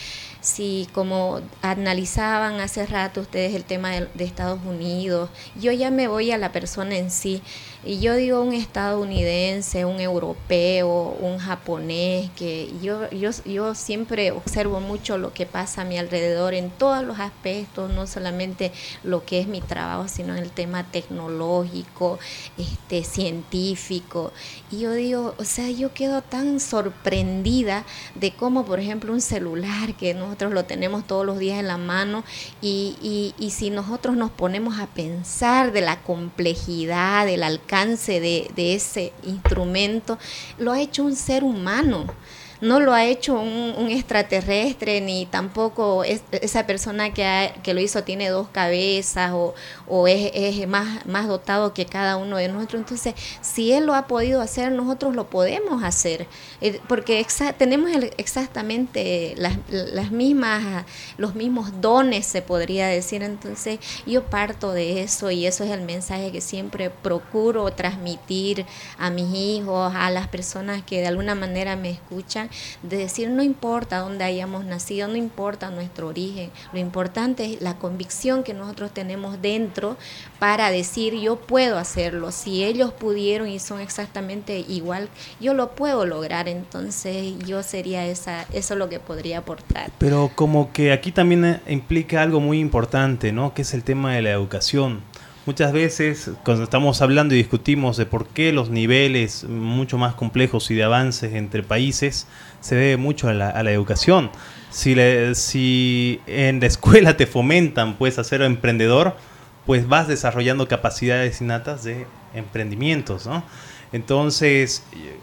si como analizaban hace rato ustedes el tema de, de Estados Unidos, yo ya me voy a la persona en sí, y yo digo un estadounidense, un europeo, un japonés, que yo, yo, yo siempre observo mucho lo que pasa a mi alrededor en todos los aspectos, no solamente lo que es mi trabajo, sino en el tema tecnológico, este, científico. Y yo digo, o sea, yo quedo tan sorprendida de cómo, por ejemplo, un celular que nosotros lo tenemos todos los días en la mano, y, y, y si nosotros nos ponemos a pensar de la complejidad, del alcance de, de ese instrumento, lo ha hecho un ser humano. No lo ha hecho un, un extraterrestre, ni tampoco es, esa persona que, ha, que lo hizo tiene dos cabezas o, o es, es más, más dotado que cada uno de nosotros. Entonces, si él lo ha podido hacer, nosotros lo podemos hacer, eh, porque exa- tenemos el, exactamente las, las mismas, los mismos dones, se podría decir. Entonces, yo parto de eso, y eso es el mensaje que siempre procuro transmitir a mis hijos, a las personas que de alguna manera me escuchan, de decir, no importa dónde hayamos nacido, no importa nuestro origen, lo importante es la convicción que nosotros tenemos dentro para decir, yo puedo hacerlo. Si ellos pudieron y son exactamente igual, yo lo puedo lograr. Entonces yo sería esa, eso es lo que podría aportar. Pero como que aquí también implica algo muy importante, ¿no? Que es el tema de la educación. Muchas veces, cuando estamos hablando y discutimos de por qué los niveles mucho más complejos y de avances entre países, se debe mucho a la, a la educación. Si, le, si en la escuela te fomentan pues a ser emprendedor, pues vas desarrollando capacidades innatas de emprendimientos, ¿no? Entonces,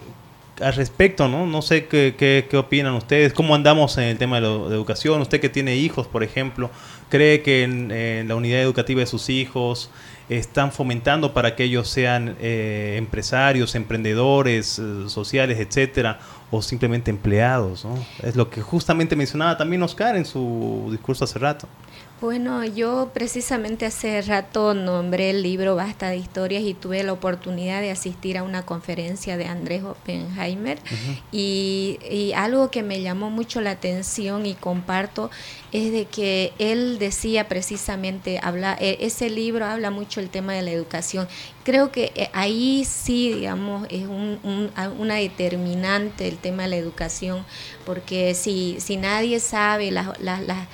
al respecto, ¿no? No sé qué, qué, qué opinan ustedes, cómo andamos en el tema de la de educación. Usted que tiene hijos, por ejemplo, ¿cree que en, en la unidad educativa de sus hijos están fomentando para que ellos sean eh, empresarios, emprendedores, eh, sociales, etcétera, o simplemente empleados, ¿no? Es lo que justamente mencionaba también Oscar en su discurso hace rato. Bueno, yo precisamente hace rato nombré el libro Basta de Historias, y tuve la oportunidad de asistir a una conferencia de Andrés Oppenheimer. Uh-huh. y, y algo que me llamó mucho la atención y comparto es de que él decía precisamente, habla, ese libro habla mucho el tema de la educación. Creo que ahí sí, digamos, es un, un, una determinante el tema de la educación, porque si, si nadie sabe las la, la,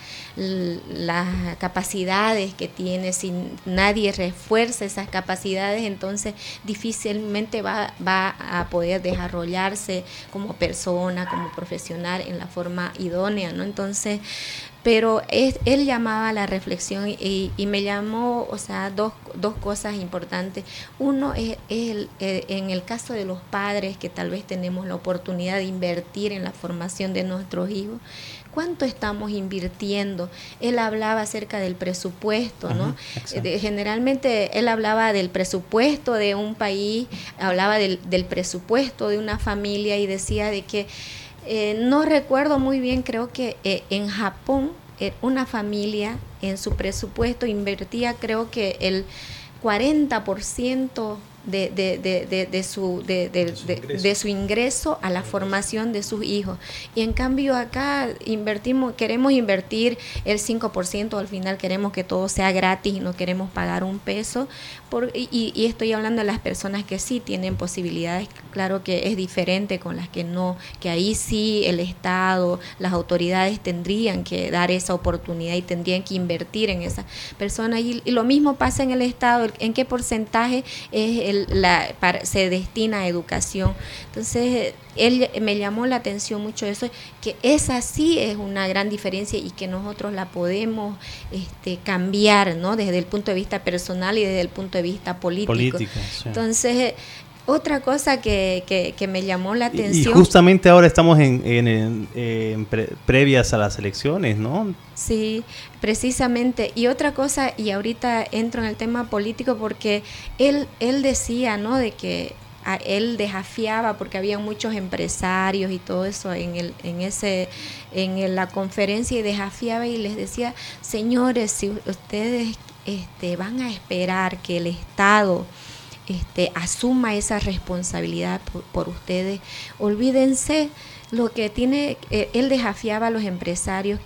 las capacidades que tiene, si nadie refuerza esas capacidades, entonces difícilmente va, va a poder desarrollarse como persona, como profesional en la forma idónea, ¿no? Entonces, pero es, él llamaba a la reflexión, y, y me llamó, o sea, dos, dos cosas importantes. Uno es, es el, eh, en el caso de los padres, que tal vez tenemos la oportunidad de invertir en la formación de nuestros hijos, ¿cuánto estamos invirtiendo? Él hablaba acerca del presupuesto, ¿no? Uh-huh, de, generalmente él hablaba del presupuesto de un país, hablaba del, del presupuesto de una familia, y decía de que Eh, no recuerdo muy bien, creo que eh, en Japón eh, una familia en su presupuesto invertía, creo que el cuarenta por ciento de, de, de, de, de, su, de, de, de, su de, de su ingreso a la formación de sus hijos. Y en cambio acá invertimos, queremos invertir el cinco por ciento, al final queremos que todo sea gratis y no queremos pagar un peso. Por, y, y estoy hablando de las personas que sí tienen posibilidades, claro que es diferente con las que no, que ahí sí el Estado, las autoridades tendrían que dar esa oportunidad y tendrían que invertir en esas personas. Y, y lo mismo pasa en el Estado, en qué porcentaje es el, la, para, se destina a educación. Entonces, él me llamó la atención mucho eso, que esa sí es una gran diferencia y que nosotros la podemos este, cambiar, ¿no? Desde el punto de vista personal y desde el punto de vista político. Política, sí. Entonces, otra cosa que, que, que me llamó la atención... Y justamente ahora estamos en, en, en, en pre, previas a las elecciones, ¿no? Sí, precisamente. Y otra cosa, y ahorita entro en el tema político, porque él, él decía, ¿no?, de que a él desafiaba, porque había muchos empresarios y todo eso en el en ese en la conferencia, y desafiaba y les decía, señores, si ustedes este, van a esperar que el Estado este, asuma esa responsabilidad por, por ustedes, olvídense lo que tiene, eh, él desafiaba a los empresarios que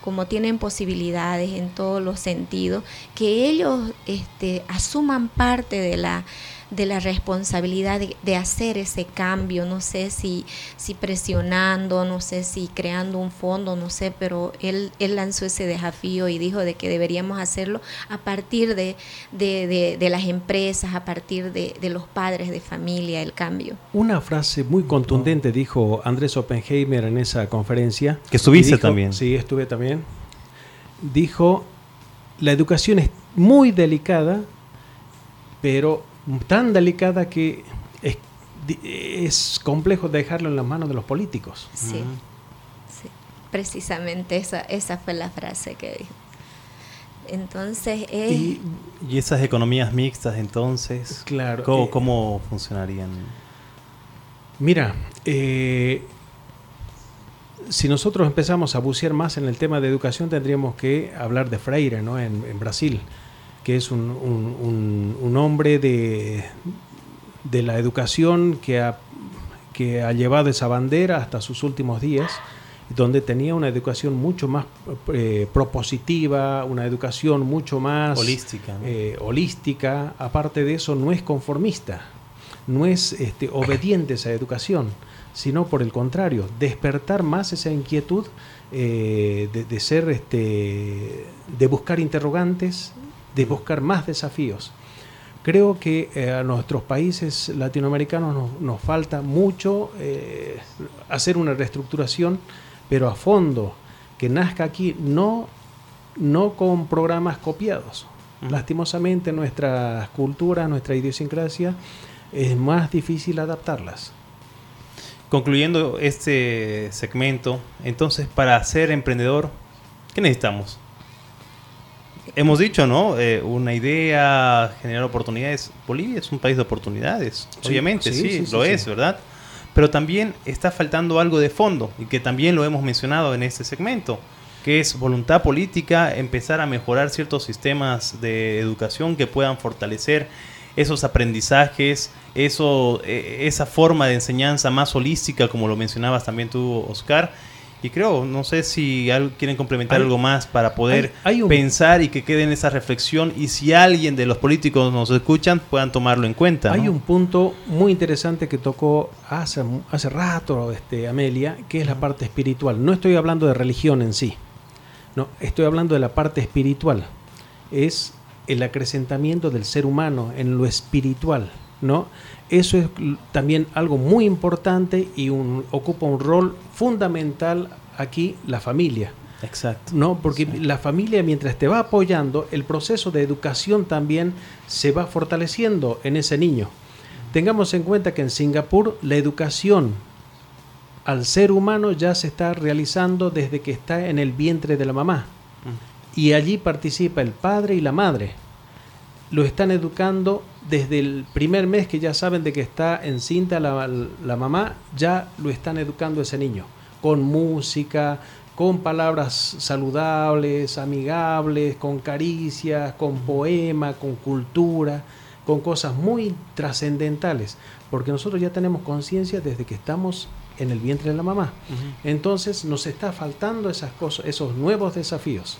como tienen posibilidades en todos los sentidos, que ellos este, asuman parte de la de la responsabilidad de, de hacer ese cambio, no sé si, si presionando, no sé si creando un fondo, no sé, pero él, él lanzó ese desafío y dijo de que deberíamos hacerlo a partir de, de, de, de las empresas, a partir de, de los padres de familia, el cambio. Una frase muy contundente dijo Andrés Oppenheimer en esa conferencia. Que estuviste dijo, también. Sí, estuve también. Dijo, la educación es muy delicada, pero tan delicada que es, es complejo dejarlo en las manos de los políticos. Sí, uh-huh. sí. Precisamente esa, esa fue la frase que dijo. Entonces, eh, ¿Y, ¿Y esas economías mixtas entonces? Claro. ¿Cómo, eh, cómo funcionarían? Mira, eh, si nosotros empezamos a bucear más en el tema de educación, tendríamos que hablar de Freire, ¿no? En, en Brasil, que es un, un, un, un hombre de, de la educación que ha, que ha llevado esa bandera hasta sus últimos días, donde tenía una educación mucho más eh, propositiva, una educación mucho más holística, ¿no? eh, holística. Aparte de eso, no es conformista, no es este, obediente a esa educación, sino por el contrario, despertar más esa inquietud eh, de, de ser, este, de buscar interrogantes, de buscar más desafíos. Creo que eh, a nuestros países latinoamericanos nos, nos falta mucho eh, hacer una reestructuración, pero a fondo, que nazca aquí, no, no con programas copiados. Uh-huh. Lastimosamente nuestras culturas, nuestra idiosincrasia, es más difícil adaptarlas. Concluyendo este segmento, entonces, para ser emprendedor, ¿qué necesitamos? Hemos dicho, ¿no? Eh, una idea, generar oportunidades. Bolivia es un país de oportunidades, sí, obviamente, sí, sí, sí lo sí, es, sí. ¿verdad? Pero también está faltando algo de fondo, y que también lo hemos mencionado en este segmento, que es voluntad política, empezar a mejorar ciertos sistemas de educación que puedan fortalecer esos aprendizajes, eso, eh, esa forma de enseñanza más holística, como lo mencionabas también tú, Oscar. Y creo, no sé si quieren complementar hay, algo más para poder hay, hay un, pensar y que quede en esa reflexión, y si alguien de los políticos nos escuchan, puedan tomarlo en cuenta, ¿no? Hay un punto muy interesante que tocó hace, hace rato este, Amelia, que es la parte espiritual. No estoy hablando de religión en sí, no, estoy hablando de la parte espiritual. Es el acrecentamiento del ser humano en lo espiritual, ¿no? Eso es también algo muy importante y un, ocupa un rol fundamental aquí, la familia. Exacto. ¿No? Porque sí. la familia, mientras te va apoyando, el proceso de educación también se va fortaleciendo en ese niño. Tengamos en cuenta que en Singapur la educación al ser humano ya se está realizando desde que está en el vientre de la mamá. Mm. Y allí participa el padre y la madre. Lo están educando desde el primer mes, que ya saben de que está encinta la, la mamá, ya lo están educando ese niño, con música, con palabras saludables, amigables, con caricias, con poema, con cultura, con cosas muy trascendentales, porque nosotros ya tenemos conciencia desde que estamos en el vientre de la mamá. Uh-huh. Entonces nos está faltando esas cosas, esos nuevos desafíos.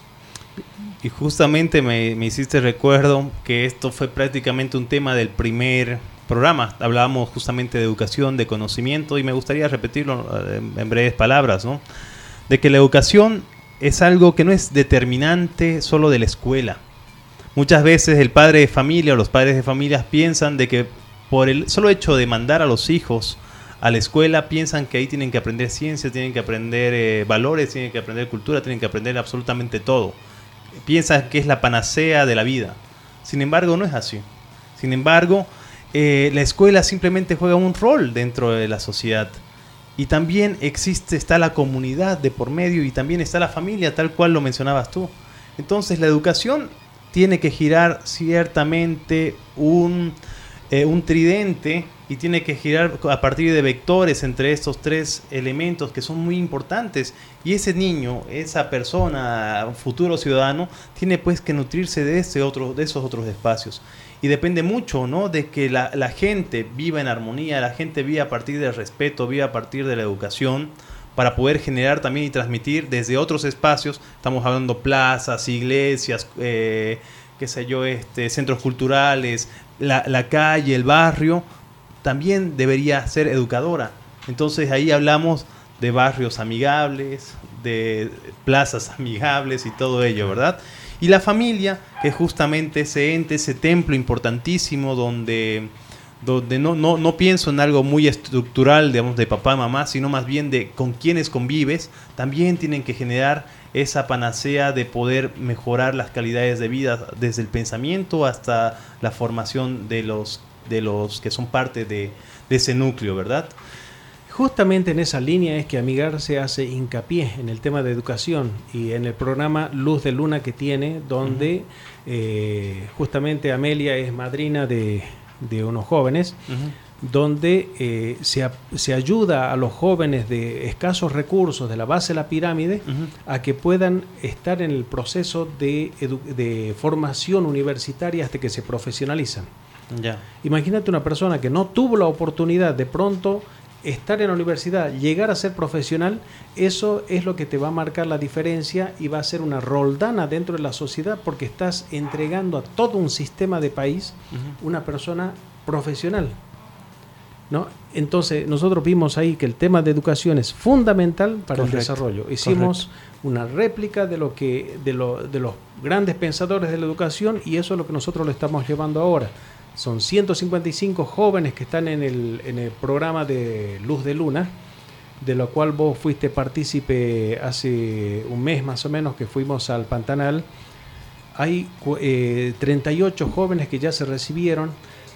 Y justamente me, me hiciste recuerdo que esto fue prácticamente un tema del primer programa. Hablábamos justamente de educación, de conocimiento, y me gustaría repetirlo en, en breves palabras, ¿no? De que la educación es algo que no es determinante solo de la escuela. Muchas veces el padre de familia o los padres de familias piensan de que por el solo hecho de mandar a los hijos a la escuela, piensan que ahí tienen que aprender ciencia, tienen que aprender eh, valores, tienen que aprender cultura, tienen que aprender absolutamente todo. Piensan que es la panacea de la vida. Sin embargo, no es así. Sin embargo, eh, la escuela simplemente juega un rol dentro de la sociedad. Y también existe, está la comunidad de por medio, y también está la familia, tal cual lo mencionabas tú. Entonces, la educación tiene que girar ciertamente un, eh, un tridente, y tiene que girar a partir de vectores entre estos tres elementos que son muy importantes. Y ese niño, esa persona, futuro ciudadano, tiene pues que nutrirse de, ese otro, de esos otros espacios. Y depende mucho, ¿no?, de que la, la gente viva en armonía, la gente viva a partir del respeto, viva a partir de la educación, para poder generar también y transmitir desde otros espacios. Estamos hablando plazas, iglesias, eh, qué sé yo, este, centros culturales, la, la calle, el barrio, también debería ser educadora. Entonces ahí hablamos de barrios amigables, de plazas amigables y todo ello, ¿verdad? Y la familia, que es justamente ese ente, ese templo importantísimo donde... donde no, no, no pienso en algo muy estructural, digamos, de papá, mamá, sino más bien de con quienes convives, también tienen que generar esa panacea de poder mejorar las calidades de vida, desde el pensamiento hasta la formación de los, de los que son parte de, de ese núcleo, ¿verdad? Justamente en esa línea es que Amigarse hace hincapié en el tema de educación y en el programa Luz de Luna que tiene, donde uh-huh. eh, justamente Amelia es madrina de... de unos jóvenes, uh-huh. donde eh, se, se ayuda a los jóvenes de escasos recursos de la base de la pirámide uh-huh. a que puedan estar en el proceso de, edu- de formación universitaria hasta que se profesionalizan. Yeah. Imagínate una persona que no tuvo la oportunidad de pronto estar en la universidad, llegar a ser profesional, eso es lo que te va a marcar la diferencia y va a ser una roldana dentro de la sociedad porque estás entregando a todo un sistema de país uh-huh. una persona profesional, ¿no? Entonces nosotros vimos ahí que el tema de educación es fundamental para Correcto. El desarrollo. Hicimos Correcto. Una réplica de lo que de, lo, de los grandes pensadores de la educación y eso es lo que nosotros lo estamos llevando ahora. Son ciento cincuenta y cinco jóvenes que están en el, en el programa de Luz de Luna, de lo cual vos fuiste partícipe hace un mes más o menos que fuimos al Pantanal. Hay eh, treinta y ocho jóvenes que ya se recibieron,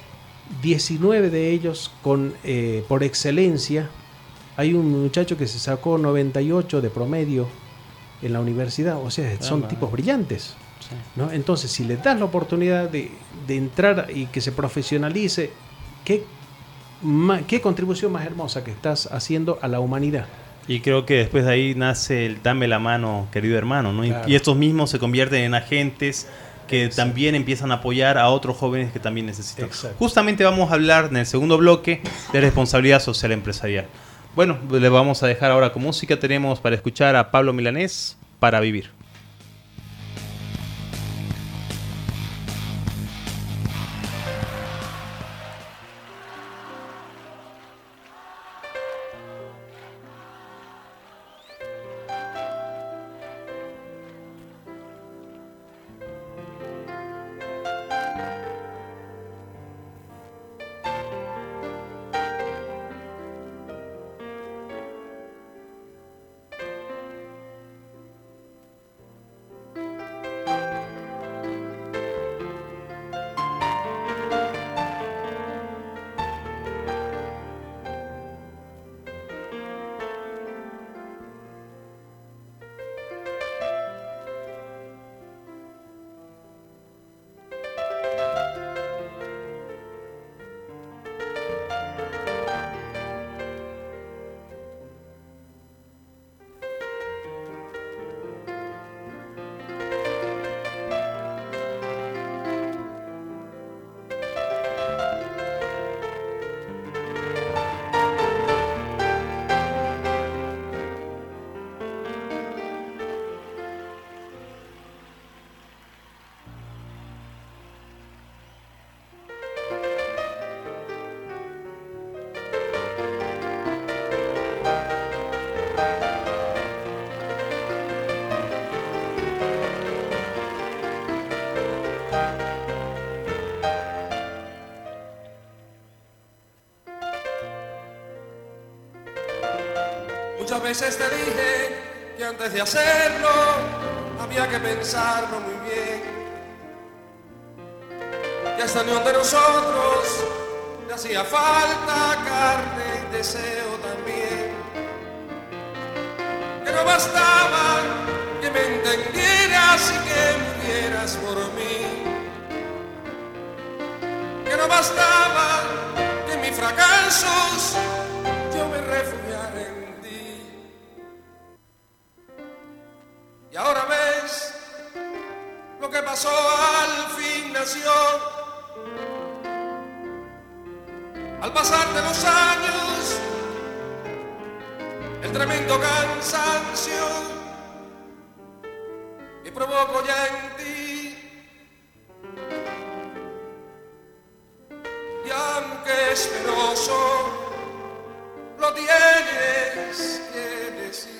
diecinueve de ellos con eh, por excelencia. Hay un muchacho que se sacó noventa y ocho de promedio en la universidad, o sea, son ah, tipos brillantes. Sí. ¿No? Entonces, si le das la oportunidad de, de entrar y que se profesionalice, ¿qué, ma, ¿qué contribución más hermosa que estás haciendo a la humanidad? Y creo que después de ahí nace el dame la mano, querido hermano, ¿no? Claro. Y, y estos mismos se convierten en agentes que Exacto. también empiezan a apoyar a otros jóvenes que también necesitan. Exacto. Justamente vamos a hablar en el segundo bloque de responsabilidad social empresarial. Bueno, le vamos a dejar ahora con música. Tenemos para escuchar a Pablo Milanés, Para Vivir. Muchas veces te dije que antes de hacerlo había que pensarlo muy bien, que esta unión de nosotros le hacía falta carne y deseo también, que no bastaba que me entendieras y que murieras por mí, que no bastaba que en mis fracasos yo me refugiara en ti. Y ahora ves lo que pasó, al fin nació. Al pasar de los años el tremendo cansancio que provoco ya en ti. Y aunque es penoso, lo tienes que decir.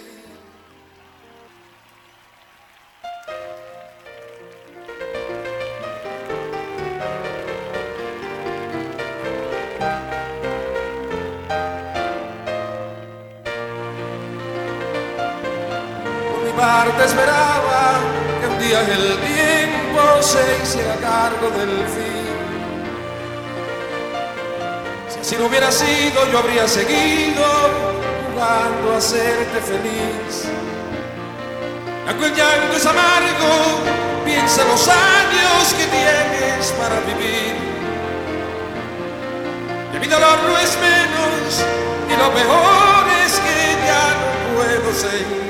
Parte esperaba que un día el tiempo se hiciera cargo del fin. Si así no hubiera sido, yo habría seguido jugando a hacerte feliz. Y aunque el llanto es amargo, piensa en los años que tienes para vivir. Que mi dolor no es menos y lo peor es que ya no puedo sentir.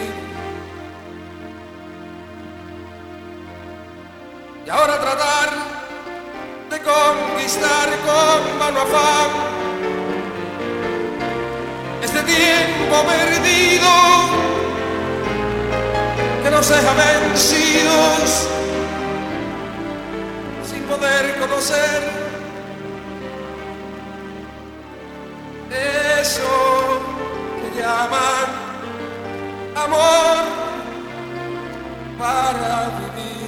Y ahora tratar de conquistar con mano afán este tiempo perdido que nos deja vencidos sin poder conocer eso que llaman amor para vivir.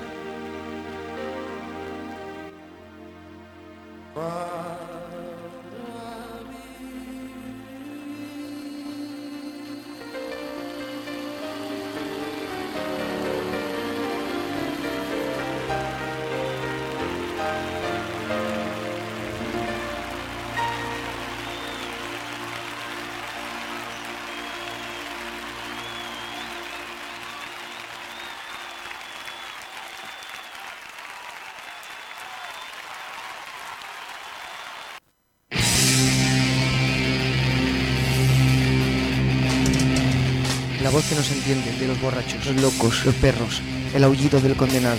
La voz que nos entiende de los borrachos, los locos, los perros, el aullido del condenado.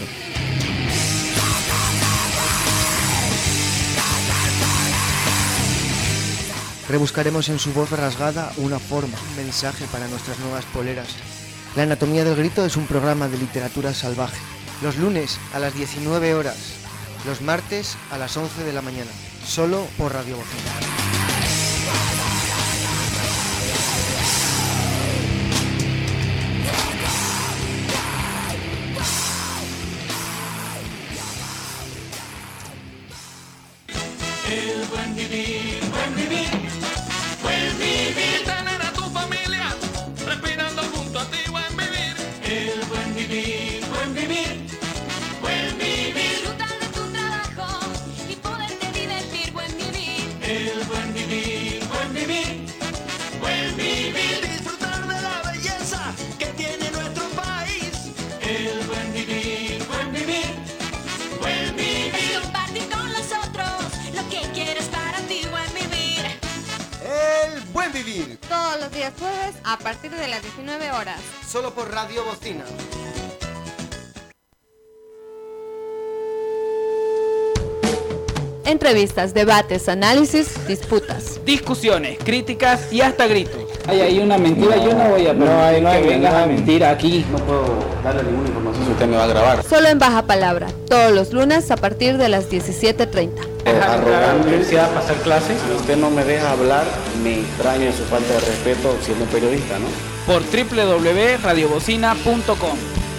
Rebuscaremos en su voz rasgada una forma, un mensaje para nuestras nuevas poleras. La anatomía del grito es un programa de literatura salvaje. Los lunes a las diecinueve horas, los martes a las once de la mañana, solo por Radio Bocina. El buen vivir, buen vivir, buen vivir. Tener a tu familia respirando junto a ti, buen vivir. El buen vivir, buen vivir, buen vivir. Disfrutar de tu trabajo y poderte divertir, buen vivir. El buen vivir, buen vivir, buen vivir. Disfrutar de la belleza que tiene nuestro país. El buen vivir, buen vivir, buen vivir. Compartir con los otros lo que quieres para ti, buen vivir. El buen vivir. Todos los días jueves a partir de las diecinueve horas. Solo por Radio Bocina. Entrevistas, debates, análisis, disputas. Discusiones, críticas y hasta gritos. Hay ahí una mentira, yo no voy a No hay no que vengas a mentir aquí. No puedo darle ninguna información si usted me va a grabar. Solo en Baja Palabra, todos los lunes a partir de las diecisiete treinta. Arrogante, a pasar clases. Si usted no me deja hablar, me extraño en su falta de respeto siendo periodista, ¿no? Por doble u doble u doble u punto radio bocina punto com.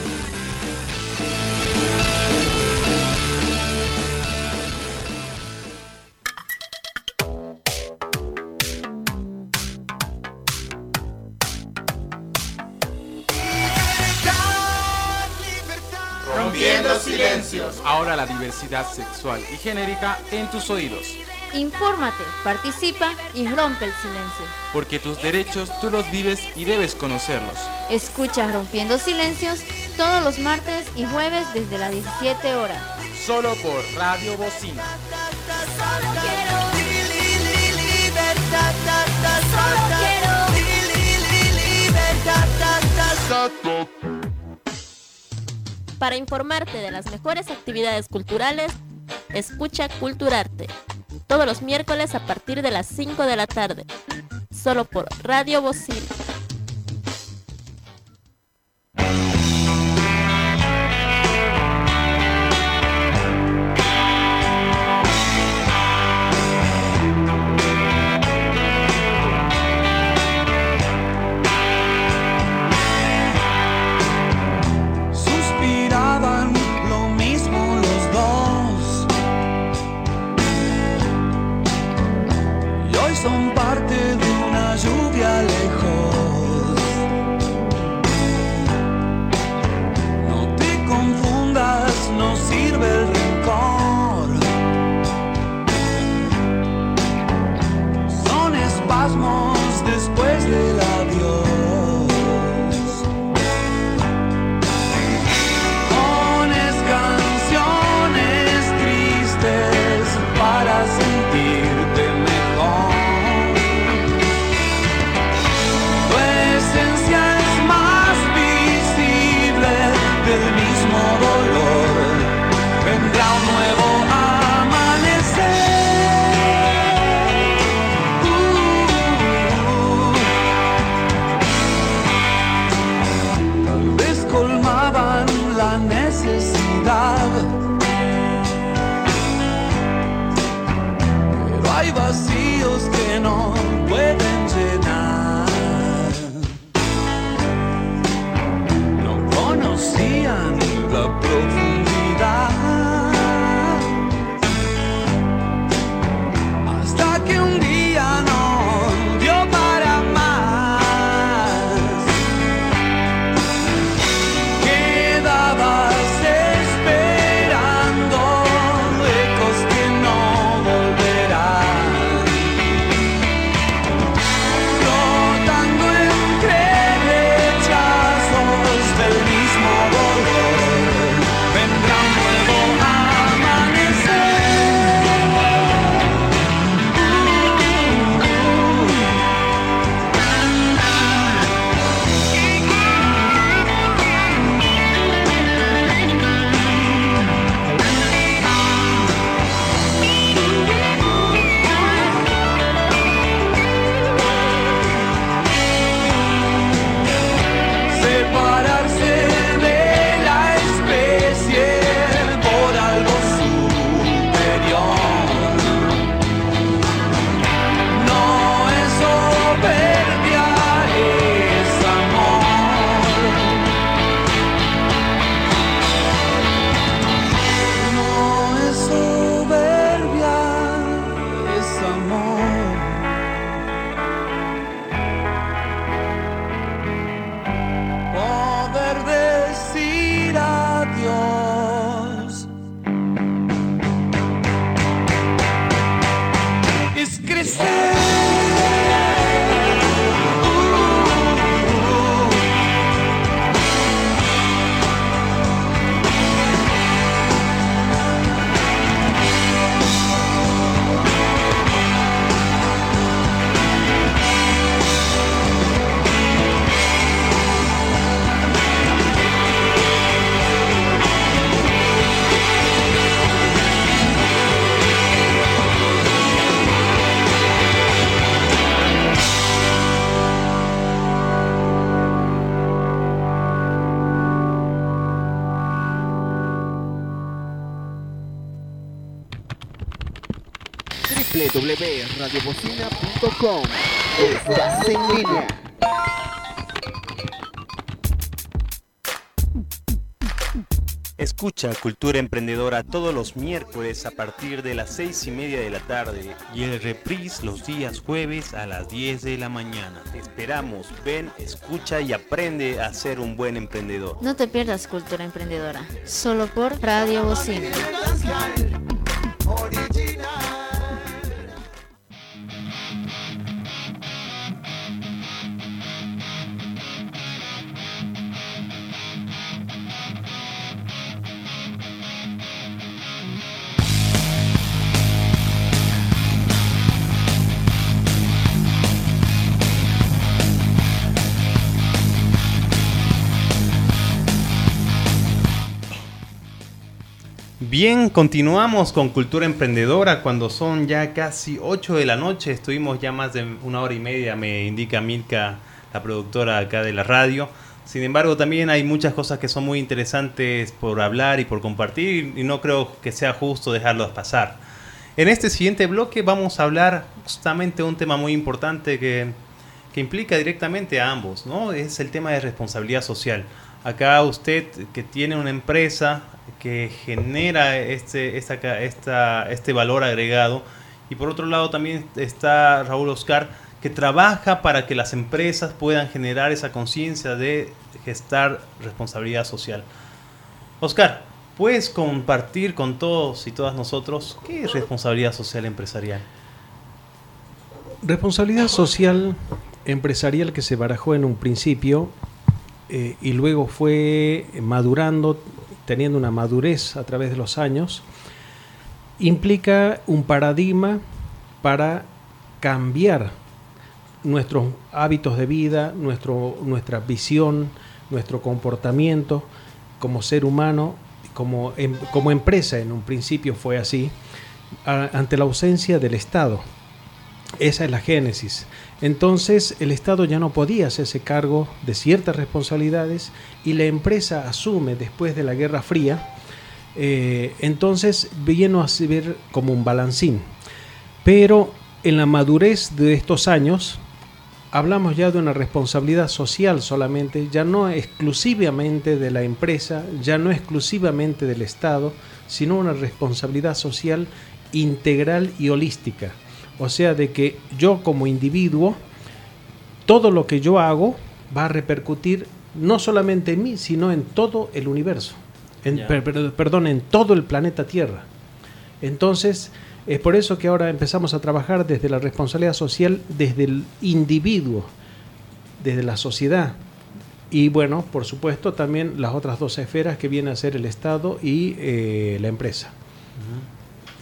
Rompiendo silencios. Ahora la diversidad sexual y genérica en tus oídos. Infórmate, participa y rompe el silencio. Porque tus derechos tú los vives y debes conocerlos. Escucha Rompiendo Silencios todos los martes y jueves desde las diecisiete horas. Solo por Radio Bocina. Solo quiero libertad, solo quiero libertad. Para informarte de las mejores actividades culturales, escucha Culturarte. Todos los miércoles a partir de las cinco de la tarde. solo por Radio Bocina. doble u doble u doble u punto radio bocina punto com. Estás en línea. Escucha Cultura Emprendedora todos los miércoles a partir de las seis y media de la tarde y el reprise los días jueves a las diez de la mañana. Te esperamos, ven, escucha y aprende a ser un buen emprendedor. No te pierdas Cultura Emprendedora, solo por Radio Bocina. Bien, continuamos con Cultura Emprendedora cuando son ya casi ocho de la noche. Estuvimos ya más de una hora y media, me indica Milka, la productora acá de la radio. Sin embargo, también hay muchas cosas que son muy interesantes por hablar y por compartir y no creo que sea justo dejarlos pasar. En este siguiente bloque vamos a hablar justamente de un tema muy importante que, que implica directamente a ambos, ¿no? Es el tema de responsabilidad social. Acá usted que tiene una empresa que genera este, esta, esta, este valor agregado, y por otro lado también está Raúl Oscar, que trabaja para que las empresas puedan generar esa conciencia de gestar responsabilidad social. Oscar, ¿puedes compartir con todos y todas nosotros qué es responsabilidad social empresarial? Responsabilidad social empresarial que se barajó en un principio eh, y luego fue madurando, teniendo una madurez a través de los años, implica un paradigma para cambiar nuestros hábitos de vida, nuestro, nuestra visión, nuestro comportamiento como ser humano, como, em, como empresa en un principio fue así, a, ante la ausencia del Estado. Esa es la génesis. Entonces el Estado ya no podía hacerse cargo de ciertas responsabilidades y la empresa asume después de la Guerra Fría, eh, entonces vino a ser como un balancín. Pero en la madurez de estos años hablamos ya de una responsabilidad social solamente, ya no exclusivamente de la empresa, ya no exclusivamente del Estado, sino una responsabilidad social integral y holística. O sea, de que yo como individuo, todo lo que yo hago va a repercutir no solamente en mí, sino en todo el universo, en, yeah. per, per, perdón, en todo el planeta Tierra. Entonces, es por eso que ahora empezamos a trabajar desde la responsabilidad social, desde el individuo, desde la sociedad. Y bueno, por supuesto, también las otras dos esferas que vienen a ser el Estado y eh, la empresa. Uh-huh.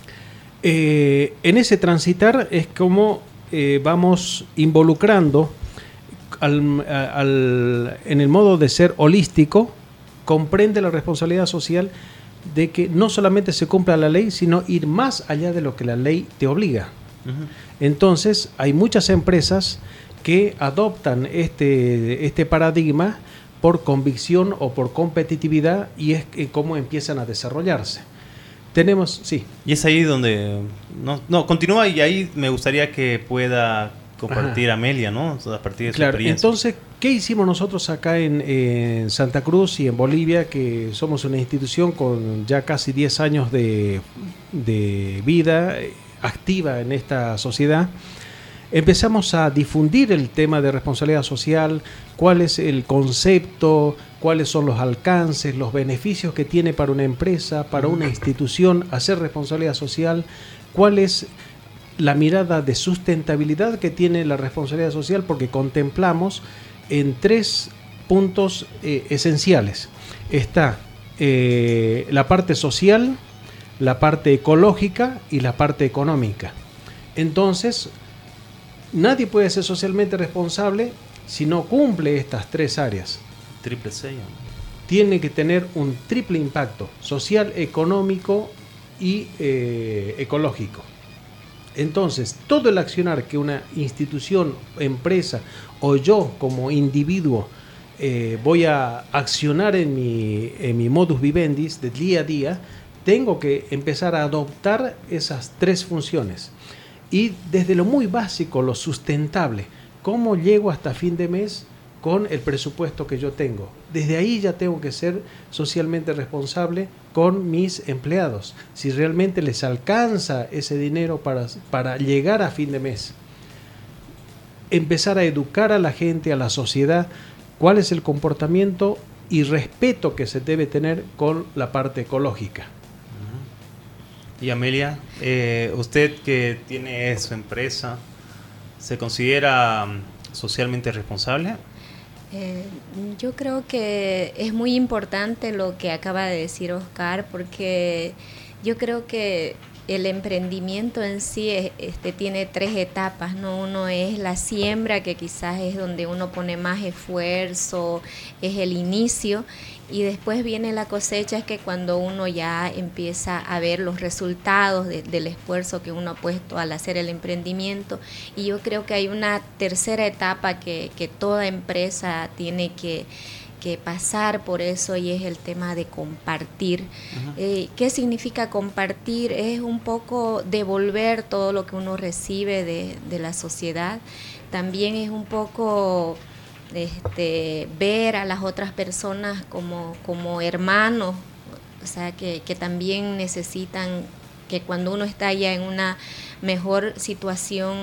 Eh, en ese transitar es como eh, vamos involucrando al, al, en el modo de ser holístico, comprende la responsabilidad social de que no solamente se cumpla la ley, sino ir más allá de lo que la ley te obliga. Uh-huh. Entonces, hay muchas empresas que adoptan este, este paradigma por convicción o por competitividad y es que cómo empiezan a desarrollarse. Tenemos, sí. Y es ahí donde... No, no, continúa y ahí me gustaría que pueda compartir Ajá. Amelia, ¿no? A partir de su claro, experiencia. Entonces, ¿qué hicimos nosotros acá en, en Santa Cruz y en Bolivia? Que somos una institución con ya casi diez años de, de vida activa en esta sociedad. Empezamos a difundir el tema de responsabilidad social, cuál es el concepto, cuáles son los alcances, los beneficios que tiene para una empresa, para una institución hacer responsabilidad social, cuál es la mirada de sustentabilidad que tiene la responsabilidad social, porque contemplamos en tres puntos eh, esenciales. Está eh, la parte social, la parte ecológica y la parte económica. Entonces, nadie puede ser socialmente responsable si no cumple estas tres áreas. Triple sello. Tiene que tener un triple impacto: social, económico y eh, ecológico. Entonces, todo el accionar que una institución, empresa o yo como individuo eh, voy a accionar en mi, en mi modus vivendi de día a día, tengo que empezar a adoptar esas tres funciones. Y desde lo muy básico, lo sustentable, ¿cómo llego hasta fin de mes con el presupuesto que yo tengo? Desde ahí ya tengo que ser socialmente responsable con mis empleados, si realmente les alcanza ese dinero para, para llegar a fin de mes. Empezar a educar a la gente, a la sociedad, cuál es el comportamiento y respeto que se debe tener con la parte ecológica. Y Amelia, eh, usted que tiene su empresa, ¿se considera socialmente responsable? Eh, yo creo que es muy importante lo que acaba de decir Oscar, porque yo creo que el emprendimiento en sí es, este, tiene tres etapas, ¿no? Uno es la siembra, que quizás es donde uno pone más esfuerzo, es el inicio, y después viene la cosecha, que cuando uno ya empieza a ver los resultados de, del esfuerzo que uno ha puesto al hacer el emprendimiento. Y yo creo que hay una tercera etapa que, que toda empresa tiene que que pasar por eso, y es el tema de compartir. Uh-huh. Eh, ¿Qué significa compartir? Es un poco devolver todo lo que uno recibe de, de la sociedad. También es un poco este, ver a las otras personas como, como hermanos, o sea, que, que también necesitan, que cuando uno está ya en una mejor situación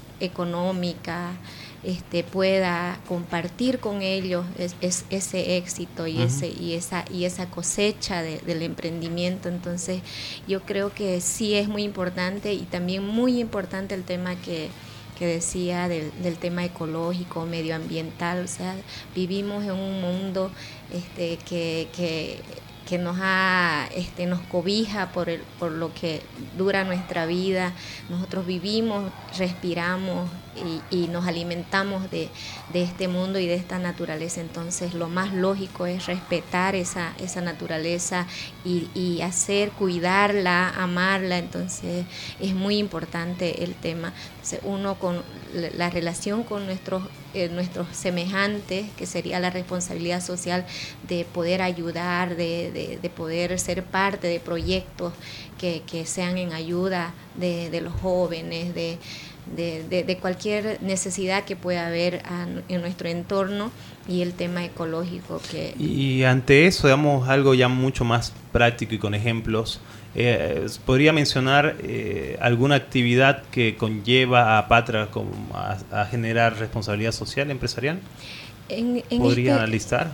económica, Este, pueda compartir con ellos es, es, ese éxito y, uh-huh. ese, y, esa, y esa cosecha de, del emprendimiento. Entonces yo creo que sí es muy importante, y también muy importante el tema que, que decía del, del tema ecológico, medioambiental. O sea, vivimos en un mundo este, que, que, que nos, ha, este, nos cobija por, el, por lo que dura nuestra vida. Nosotros vivimos, respiramos y, y nos alimentamos de, de este mundo y de esta naturaleza. Entonces lo más lógico es respetar esa, esa naturaleza y, y hacer, cuidarla, amarla. Entonces es muy importante el tema. Entonces, uno con la relación con nuestros, eh, nuestros semejantes, que sería la responsabilidad social de poder ayudar, de, de, de poder ser parte de proyectos que, que sean en ayuda de, de los jóvenes, de De, de, de cualquier necesidad que pueda haber a, en nuestro entorno, y el tema ecológico. Que y ante eso, digamos, algo ya mucho más práctico y con ejemplos, eh, ¿podría mencionar eh, alguna actividad que conlleva a Patra como a, a generar responsabilidad social empresarial? En, en ¿Podría este, listar?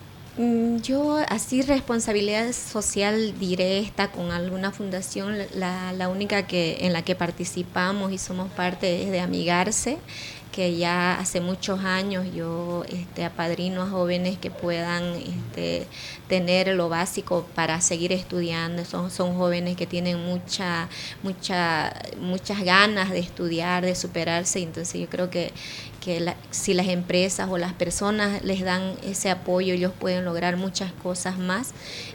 Yo, así, responsabilidad social directa con alguna fundación, la, la única que en la que participamos y somos parte es de Amigarse, que ya hace muchos años yo este, apadrino a jóvenes que puedan este, tener lo básico para seguir estudiando. Son, son jóvenes que tienen mucha, mucha, muchas ganas de estudiar, de superarse. Entonces yo creo que que la, si las empresas o las personas les dan ese apoyo, ellos pueden lograr muchas cosas más.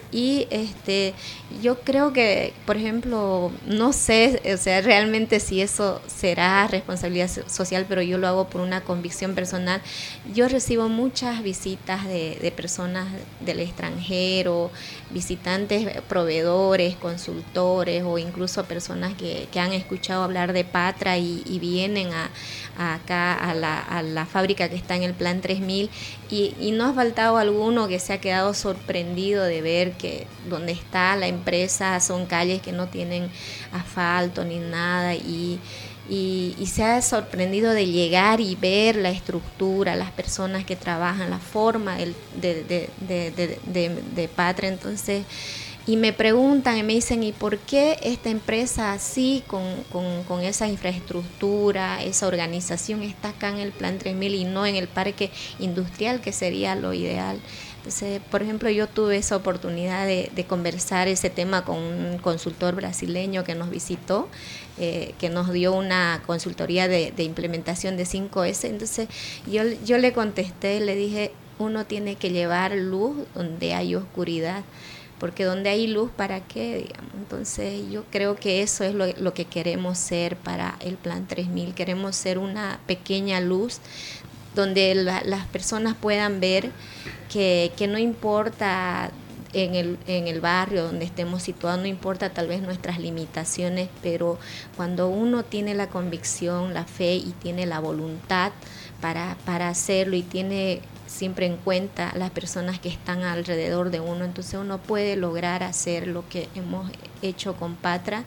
Y este yo creo que, por ejemplo, no sé, o sea, realmente si eso será responsabilidad social, pero yo lo hago por una convicción personal. Yo recibo muchas visitas de, de personas del extranjero, visitantes, proveedores, consultores, o incluso personas que, que han escuchado hablar de Patra y, y vienen a, a acá a la, a la fábrica que está en el Plan tres mil, y, y no ha faltado alguno que se ha quedado sorprendido de ver que donde está la empresa son calles que no tienen asfalto ni nada, y Y, y se ha sorprendido de llegar y ver la estructura, las personas que trabajan, la forma de, de, de, de, de, de, de Patra. Entonces, y me preguntan y me dicen, ¿y por qué esta empresa así, con, con, con esa infraestructura, esa organización, está acá en el Plan tres mil y no en el parque industrial, que sería lo ideal? Entonces, por ejemplo, yo tuve esa oportunidad de, de conversar ese tema con un consultor brasileño que nos visitó, eh, que nos dio una consultoría de, de implementación de cinco ese. Entonces, yo, yo le contesté, le dije, uno tiene que llevar luz donde hay oscuridad, porque donde hay luz, ¿para qué? Digamos. Entonces, yo creo que eso es lo, lo que queremos ser para el Plan tres mil. Queremos ser una pequeña luz donde la, las personas puedan ver que, que no importa en el, en el barrio donde estemos situados, no importa tal vez nuestras limitaciones, pero cuando uno tiene la convicción, la fe y tiene la voluntad para, para hacerlo, y tiene siempre en cuenta las personas que están alrededor de uno, entonces uno puede lograr hacer lo que hemos hecho con Patra.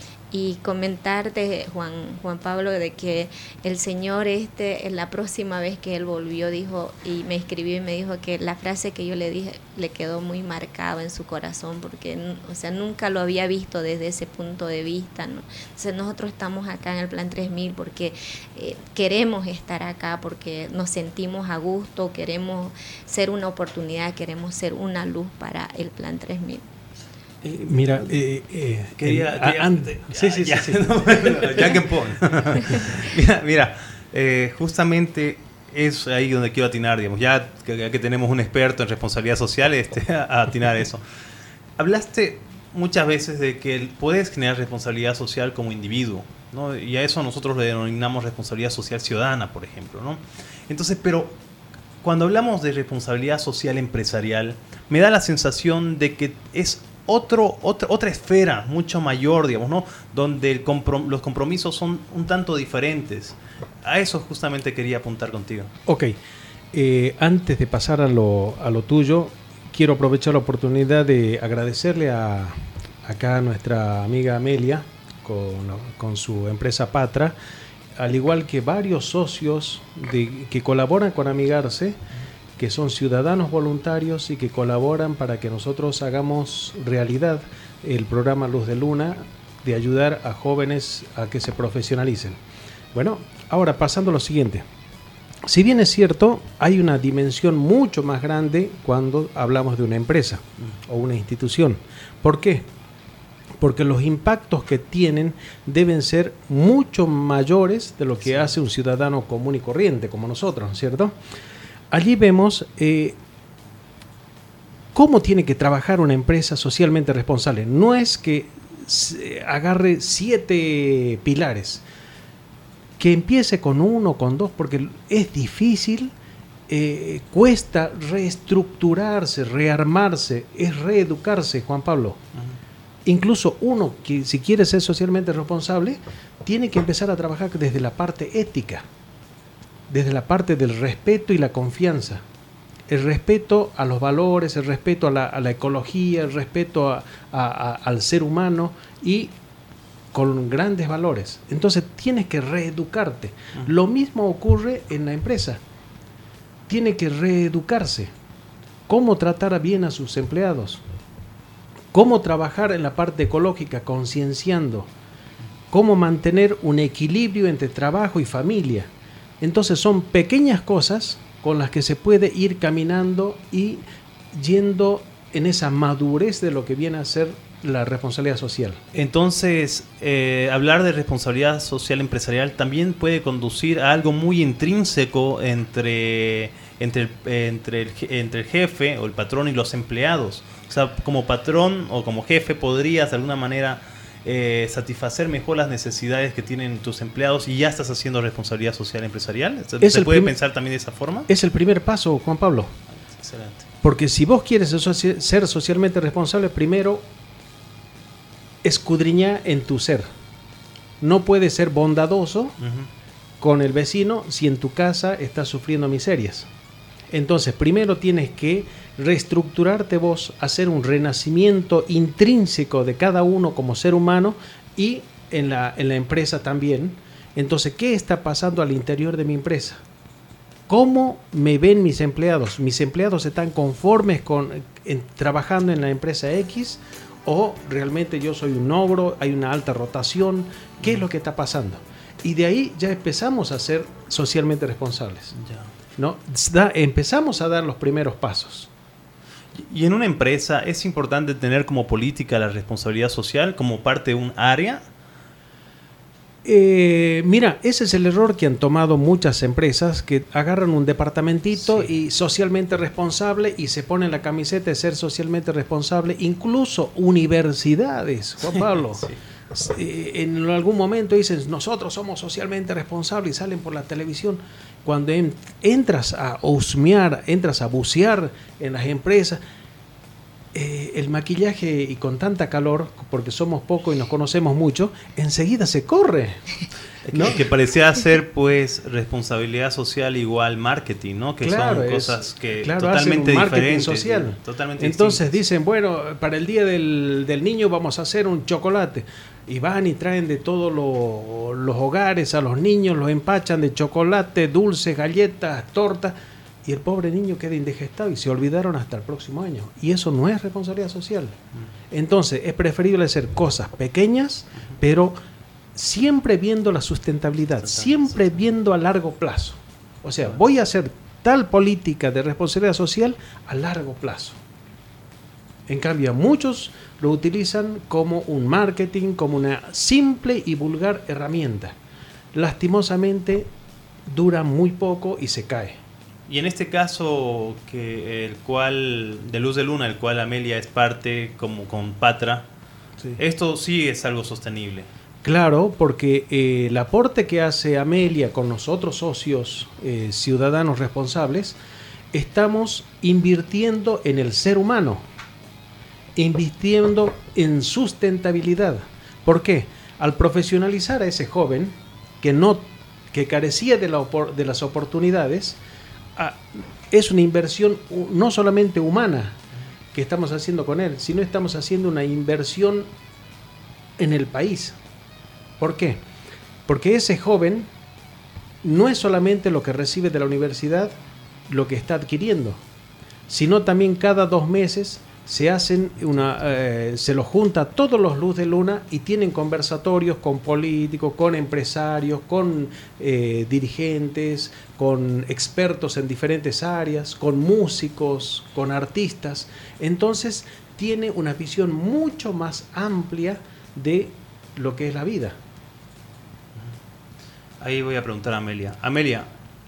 Y comentarte, Juan Juan Pablo, de que el señor este, la próxima vez que él volvió, dijo, y me escribió y me dijo que la frase que yo le dije le quedó muy marcada en su corazón, porque, o sea, nunca lo había visto desde ese punto de vista, ¿no? Entonces nosotros estamos acá en el Plan tres mil porque eh, queremos estar acá, porque nos sentimos a gusto, queremos ser una oportunidad, queremos ser una luz para el Plan tres mil. Eh, mira, eh, eh, quería, eh, quería antes, ya, sí, sí, ya, sí, sí. ya que pon. mira, mira eh, justamente es ahí donde quiero atinar, digamos, ya que, que tenemos un experto en responsabilidad social, este, a atinar eso. Hablaste muchas veces de que puedes generar responsabilidad social como individuo, ¿no? Y a eso nosotros le denominamos responsabilidad social ciudadana, por ejemplo, ¿no? Entonces, pero cuando hablamos de responsabilidad social empresarial, me da la sensación de que es otro, otra, otra esfera mucho mayor, digamos, ¿no? Donde el comprom- los compromisos son un tanto diferentes. A eso justamente quería apuntar contigo. Ok, eh, antes de pasar a lo, a lo tuyo, quiero aprovechar la oportunidad de agradecerle a acá a nuestra amiga Amelia con, con su empresa Patra, al igual que varios socios de, que colaboran con Amigarse, que son ciudadanos voluntarios y que colaboran para que nosotros hagamos realidad el programa Luz de Luna, de ayudar a jóvenes a que se profesionalicen. Bueno, ahora pasando a lo siguiente. Si bien es cierto, hay una dimensión mucho más grande cuando hablamos de una empresa o una institución. ¿Por qué? Porque los impactos que tienen deben ser mucho mayores de lo que sí. hace un ciudadano común y corriente como nosotros, ¿cierto? Allí vemos eh, cómo tiene que trabajar una empresa socialmente responsable. No es que agarre siete pilares, que empiece con uno, con dos, porque es difícil, eh, cuesta reestructurarse, rearmarse, es reeducarse, Juan Pablo. Uh-huh. Incluso uno que si quiere ser socialmente responsable, tiene que empezar a trabajar desde la parte ética, desde la parte del respeto y la confianza. El respeto a los valores, el respeto a la, a la ecología, el respeto a, a, a, al ser humano y con grandes valores. Entonces tienes que reeducarte. Uh-huh. Lo mismo ocurre en la empresa. Tiene que reeducarse. Cómo tratar bien a sus empleados. Cómo trabajar en la parte ecológica, concienciando. Cómo mantener un equilibrio entre trabajo y familia. Entonces son pequeñas cosas con las que se puede ir caminando y yendo en esa madurez de lo que viene a ser la responsabilidad social. Entonces, eh, hablar de responsabilidad social empresarial también puede conducir a algo muy intrínseco entre, entre, el, entre, el, entre el jefe o el patrón y los empleados. O sea, como patrón o como jefe podrías de alguna manera Eh, satisfacer mejor las necesidades que tienen tus empleados y ya estás haciendo responsabilidad social empresarial. ¿Se, ¿se puede primer, pensar también de esa forma? Es el primer paso, Juan Pablo. Excelente. Porque si vos quieres ser socialmente responsable, primero escudriñá en tu ser. No puedes ser bondadoso uh-huh. con el vecino si en tu casa estás sufriendo miserias. Entonces, primero tienes que reestructurarte vos, hacer un renacimiento intrínseco de cada uno como ser humano y en la, en la empresa también. Entonces, ¿qué está pasando al interior de mi empresa? ¿Cómo me ven mis empleados? ¿Mis empleados están conformes con en, trabajando en la empresa X? ¿O realmente yo soy un ogro, hay una alta rotación? ¿Qué es lo que está pasando? Y de ahí ya empezamos a ser socialmente responsables. Ya. ¿No? Da, empezamos a dar los primeros pasos. ¿Y en una empresa es importante tener como política la responsabilidad social como parte de un área? Eh, mira, ese es el error que han tomado muchas empresas, que agarran un departamentito sí. y socialmente responsable y se ponen la camiseta de ser socialmente responsable. Incluso universidades, Juan Pablo. Sí. En algún momento dicen nosotros somos socialmente responsables y salen por la televisión. Cuando en, entras a husmear, entras a bucear en las empresas, eh, el maquillaje y con tanta calor, porque somos pocos y nos conocemos mucho, enseguida se corre, ¿no? Que, que parecía ser pues responsabilidad social igual marketing, ¿no? Que claro, son cosas es, que claro, totalmente hacen un marketing diferentes, social. Totalmente Entonces distintos. Dicen, bueno, para el día del, del niño vamos a hacer un chocolate. Y van y traen de todos lo, los hogares a los niños, los empachan de chocolate, dulces, galletas, tortas, y el pobre niño queda indigestado y se olvidaron hasta el próximo año. Y eso no es responsabilidad social. Entonces es preferible hacer cosas pequeñas, pero siempre viendo la sustentabilidad, siempre viendo a largo plazo. O sea, voy a hacer tal política de responsabilidad social a largo plazo. En cambio, muchos lo utilizan como un marketing, como una simple y vulgar herramienta. Lastimosamente, dura muy poco y se cae. Y en este caso, que el cual de Luz de Luna, el cual Amelia es parte, como con Patra, sí. Esto sí es algo sostenible. Claro, porque eh, el aporte que hace Amelia con los otros socios eh, ciudadanos responsables, estamos invirtiendo en el ser humano, invirtiendo en sustentabilidad. ¿Por qué? Al profesionalizar a ese joven que, no, que carecía de, la, de las oportunidades, a, es una inversión no solamente humana que estamos haciendo con él, sino estamos haciendo una inversión en el país. ¿Por qué? Porque ese joven no es solamente lo que recibe de la universidad, lo que está adquiriendo, sino también cada dos meses se hacen una, eh, se los junta todos los Luz de Luna y tienen conversatorios con políticos, con empresarios, con eh, dirigentes, con expertos en diferentes áreas, con músicos, con artistas. Entonces tiene una visión mucho más amplia de lo que es la vida. Ahí voy a preguntar a Amelia. Amelia,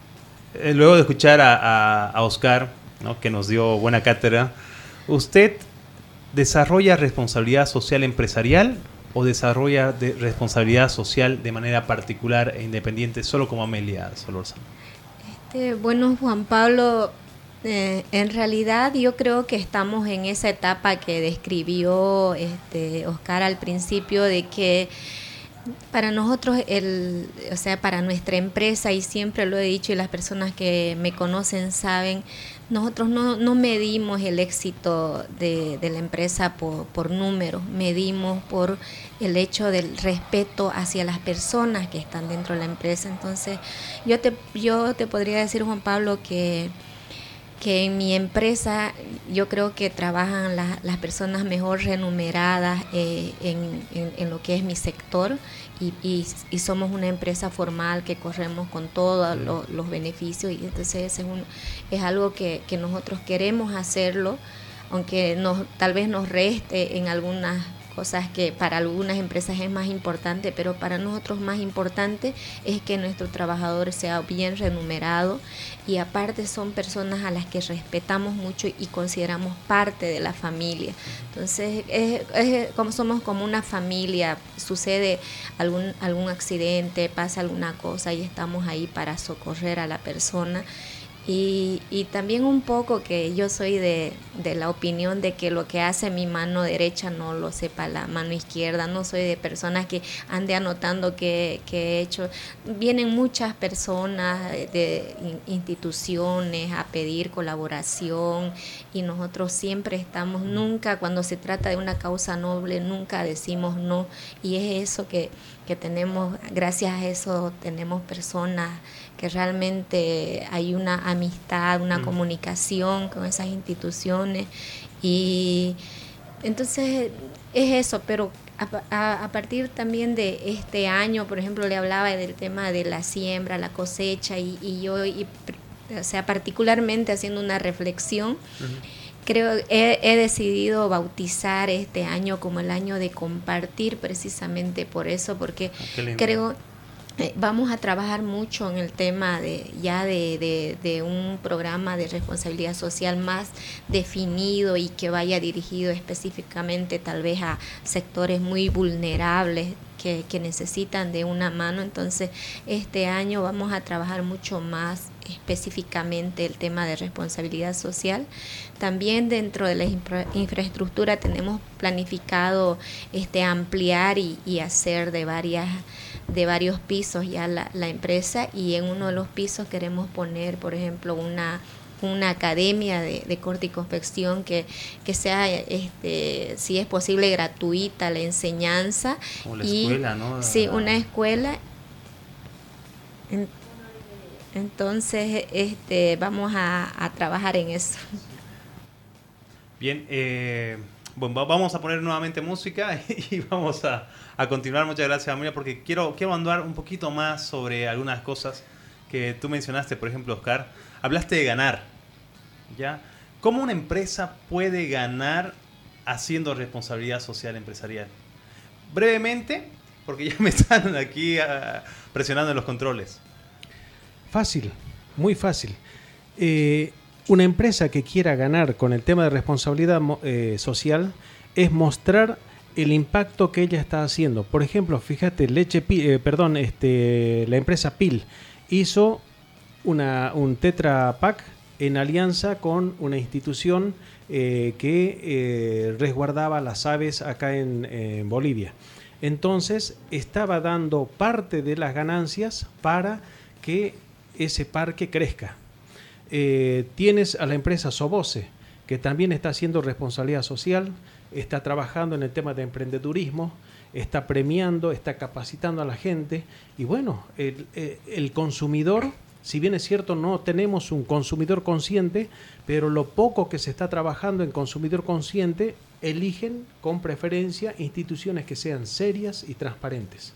eh, luego de escuchar a, a, a Oscar, ¿no?, que nos dio buena cátedra, ¿usted desarrolla responsabilidad social empresarial o desarrolla de responsabilidad social de manera particular e independiente, solo como Amelia Solórzano? Este, bueno, Juan Pablo, eh, en realidad yo creo que estamos en esa etapa que describió este, Oscar al principio, de que para nosotros, el, o sea, para nuestra empresa, y siempre lo he dicho y las personas que me conocen saben, nosotros no, no medimos el éxito de, de la empresa por, por números, medimos por el hecho del respeto hacia las personas que están dentro de la empresa. Entonces, yo te, yo te podría decir, Juan Pablo, que que en mi empresa yo creo que trabajan la, las personas mejor remuneradas eh, en, en, en lo que es mi sector, y, y, y somos una empresa formal que corremos con todos lo, los beneficios, y entonces es, un, es algo que, que nosotros queremos hacerlo, aunque nos, tal vez nos reste en algunas cosas que para algunas empresas es más importante, pero para nosotros más importante es que nuestro trabajador sea bien remunerado, y aparte son personas a las que respetamos mucho y consideramos parte de la familia. Entonces, es, es como somos como una familia, sucede algún, algún accidente, pasa alguna cosa y estamos ahí para socorrer a la persona. Y, y también un poco que yo soy de, de la opinión de que lo que hace mi mano derecha no lo sepa la mano izquierda. No soy de personas que ande anotando que, que he hecho. Vienen muchas personas de instituciones a pedir colaboración, y nosotros siempre estamos, nunca, cuando se trata de una causa noble, nunca decimos no, y es eso que, que tenemos, gracias a eso tenemos personas que realmente hay una amistad, una mm. comunicación con esas instituciones, y entonces es eso. Pero a, a, a partir también de este año, por ejemplo, le hablaba del tema de la siembra, la cosecha, y, y yo, y, o sea, particularmente haciendo una reflexión, uh-huh. creo he, he decidido bautizar este año como el año de compartir, precisamente por eso, porque ah, creo Eh, vamos a trabajar mucho en el tema de ya de, de, de un programa de responsabilidad social más definido y que vaya dirigido específicamente tal vez a sectores muy vulnerables que, que necesitan de una mano. Entonces, este año vamos a trabajar mucho más específicamente el tema de responsabilidad social. También dentro de la infra, infraestructura tenemos planificado este ampliar y, y hacer de varias de varios pisos ya la, la empresa, y en uno de los pisos queremos poner, por ejemplo, una una academia de, de corte y confección que, que sea, este, si es posible, gratuita la enseñanza. Como la y, escuela, ¿no? Sí, una escuela. En, entonces, este, vamos a, a trabajar en eso. Bien, eh, bueno, vamos a poner nuevamente música y vamos a, a continuar. Muchas gracias, Amelia, porque quiero, quiero andar un poquito más sobre algunas cosas que tú mencionaste. Por ejemplo, Oscar, hablaste de ganar, ¿ya? ¿Cómo una empresa puede ganar haciendo responsabilidad social empresarial? Brevemente, porque ya me están aquí uh, presionando en los controles. Fácil, muy fácil. Eh, una empresa que quiera ganar con el tema de responsabilidad eh, social es mostrar el impacto que ella está haciendo. Por ejemplo, fíjate, Leche Pil, eh, perdón, este, la empresa Pil hizo una, un Tetra Pak en alianza con una institución eh, que eh, resguardaba las aves acá en, en Bolivia. Entonces, estaba dando parte de las ganancias para que ese parque crezca. Eh, tienes a la empresa Sobose, que también está haciendo responsabilidad social, está trabajando en el tema de emprendedurismo, está premiando, está capacitando a la gente. Y bueno, el, el, el consumidor, si bien es cierto no tenemos un consumidor consciente, pero lo poco que se está trabajando en consumidor consciente, eligen con preferencia instituciones que sean serias y transparentes.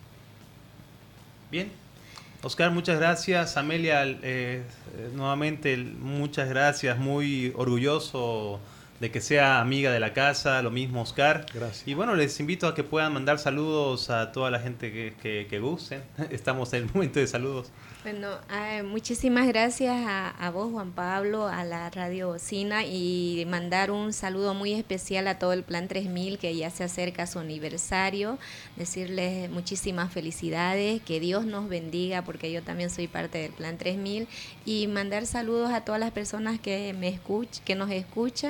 Bien. Oscar, muchas gracias. Amelia, eh, nuevamente muchas gracias, muy orgulloso de que sea amiga de la casa, lo mismo Oscar. Gracias. Y bueno, les invito a que puedan mandar saludos a toda la gente que, que, que gusten. Estamos en el momento de saludos. Bueno, eh, muchísimas gracias a, a vos, Juan Pablo, a la Radio Bocina, y mandar un saludo muy especial a todo el Plan tres mil, que ya se acerca a su aniversario. Decirles muchísimas felicidades, que Dios nos bendiga, porque yo también soy parte del Plan tres mil, y mandar saludos a todas las personas que me escuch, que nos escuchan,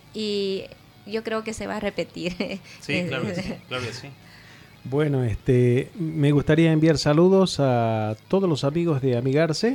y yo creo que se va a repetir. Sí, claro que sí, claro que sí. Bueno, este, me gustaría enviar saludos a todos los amigos de Amigarse,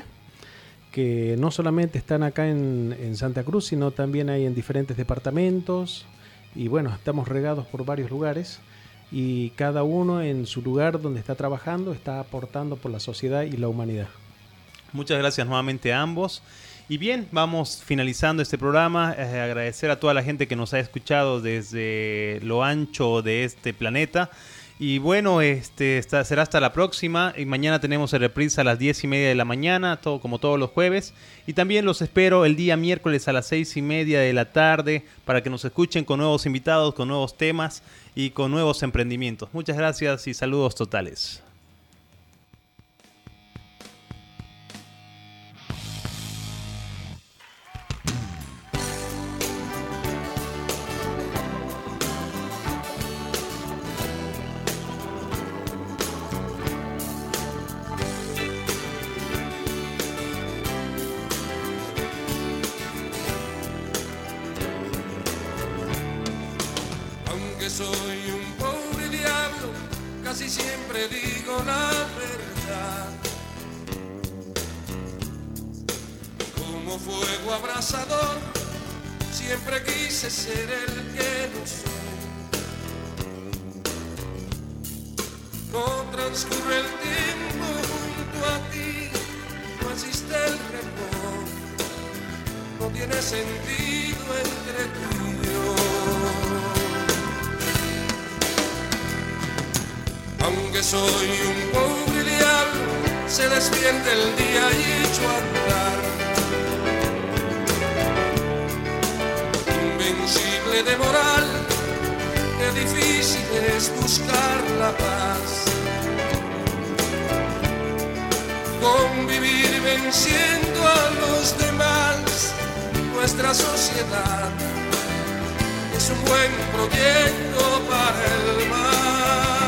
que no solamente están acá en, en Santa Cruz, sino también hay en diferentes departamentos. Y bueno, estamos regados por varios lugares y cada uno en su lugar donde está trabajando está aportando por la sociedad y la humanidad. Muchas gracias nuevamente a ambos. Y bien, vamos finalizando este programa. Eh, agradecer a toda la gente que nos ha escuchado desde lo ancho de este planeta. Y bueno, este está, será hasta la próxima. Y mañana tenemos el reprise a las diez y media de la mañana, todo, como todos los jueves. Y también los espero el día miércoles a las seis y media de la tarde para que nos escuchen con nuevos invitados, con nuevos temas y con nuevos emprendimientos. Muchas gracias y saludos totales. Soy un pobre diablo, casi siempre digo la verdad. Como fuego abrasador, siempre quise ser el que no soy. No transcurre el tiempo junto a ti, no existe el rencor, no tiene sentido entre tú y yo. Aunque soy un pobre diablo, se despierte el día y echo a andar. Invencible de moral, qué difícil es buscar la paz. Convivir venciendo a los demás, nuestra sociedad es un buen proyecto para el mal.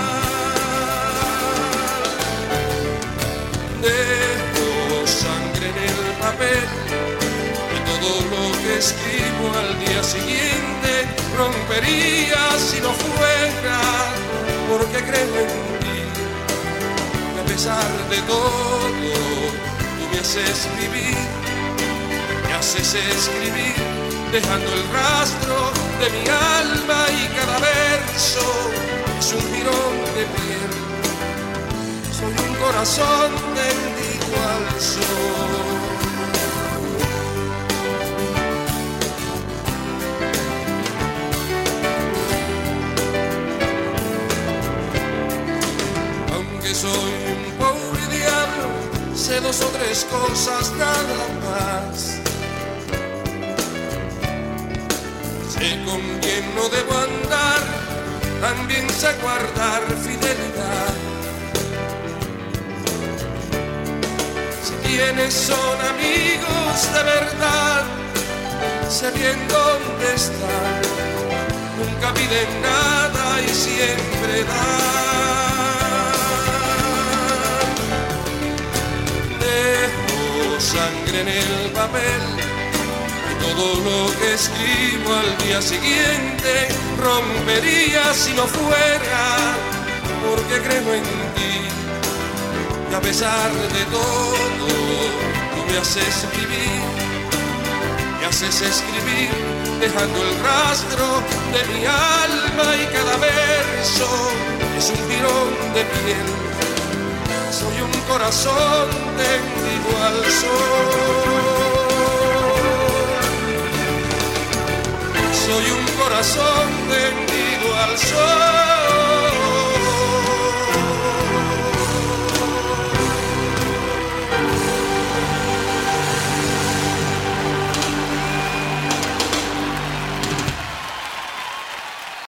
Dejo sangre en el papel y todo lo que escribo al día siguiente rompería si no fuera porque creo en ti. Y a pesar de todo, tú me haces vivir, me haces escribir, dejando el rastro de mi alma y cada verso es un jirón de piel. Soy un corazón tendido al sol. Aunque soy un pobre diablo, sé dos o tres cosas nada más. Sé con quién no debo andar, también sé guardar fidelidad. Sé quiénes son amigos de verdad, sé bien dónde están, nunca piden nada y siempre dan. Dejo sangre en el papel, todo lo que escribo al día siguiente rompería si no fuera porque creo en ti. Y a pesar de todo, tú me haces vivir, me haces escribir, dejando el rastro de mi alma y cada verso es un tirón de piel. Soy un corazón tendido al sol. Soy un corazón tendido al sol.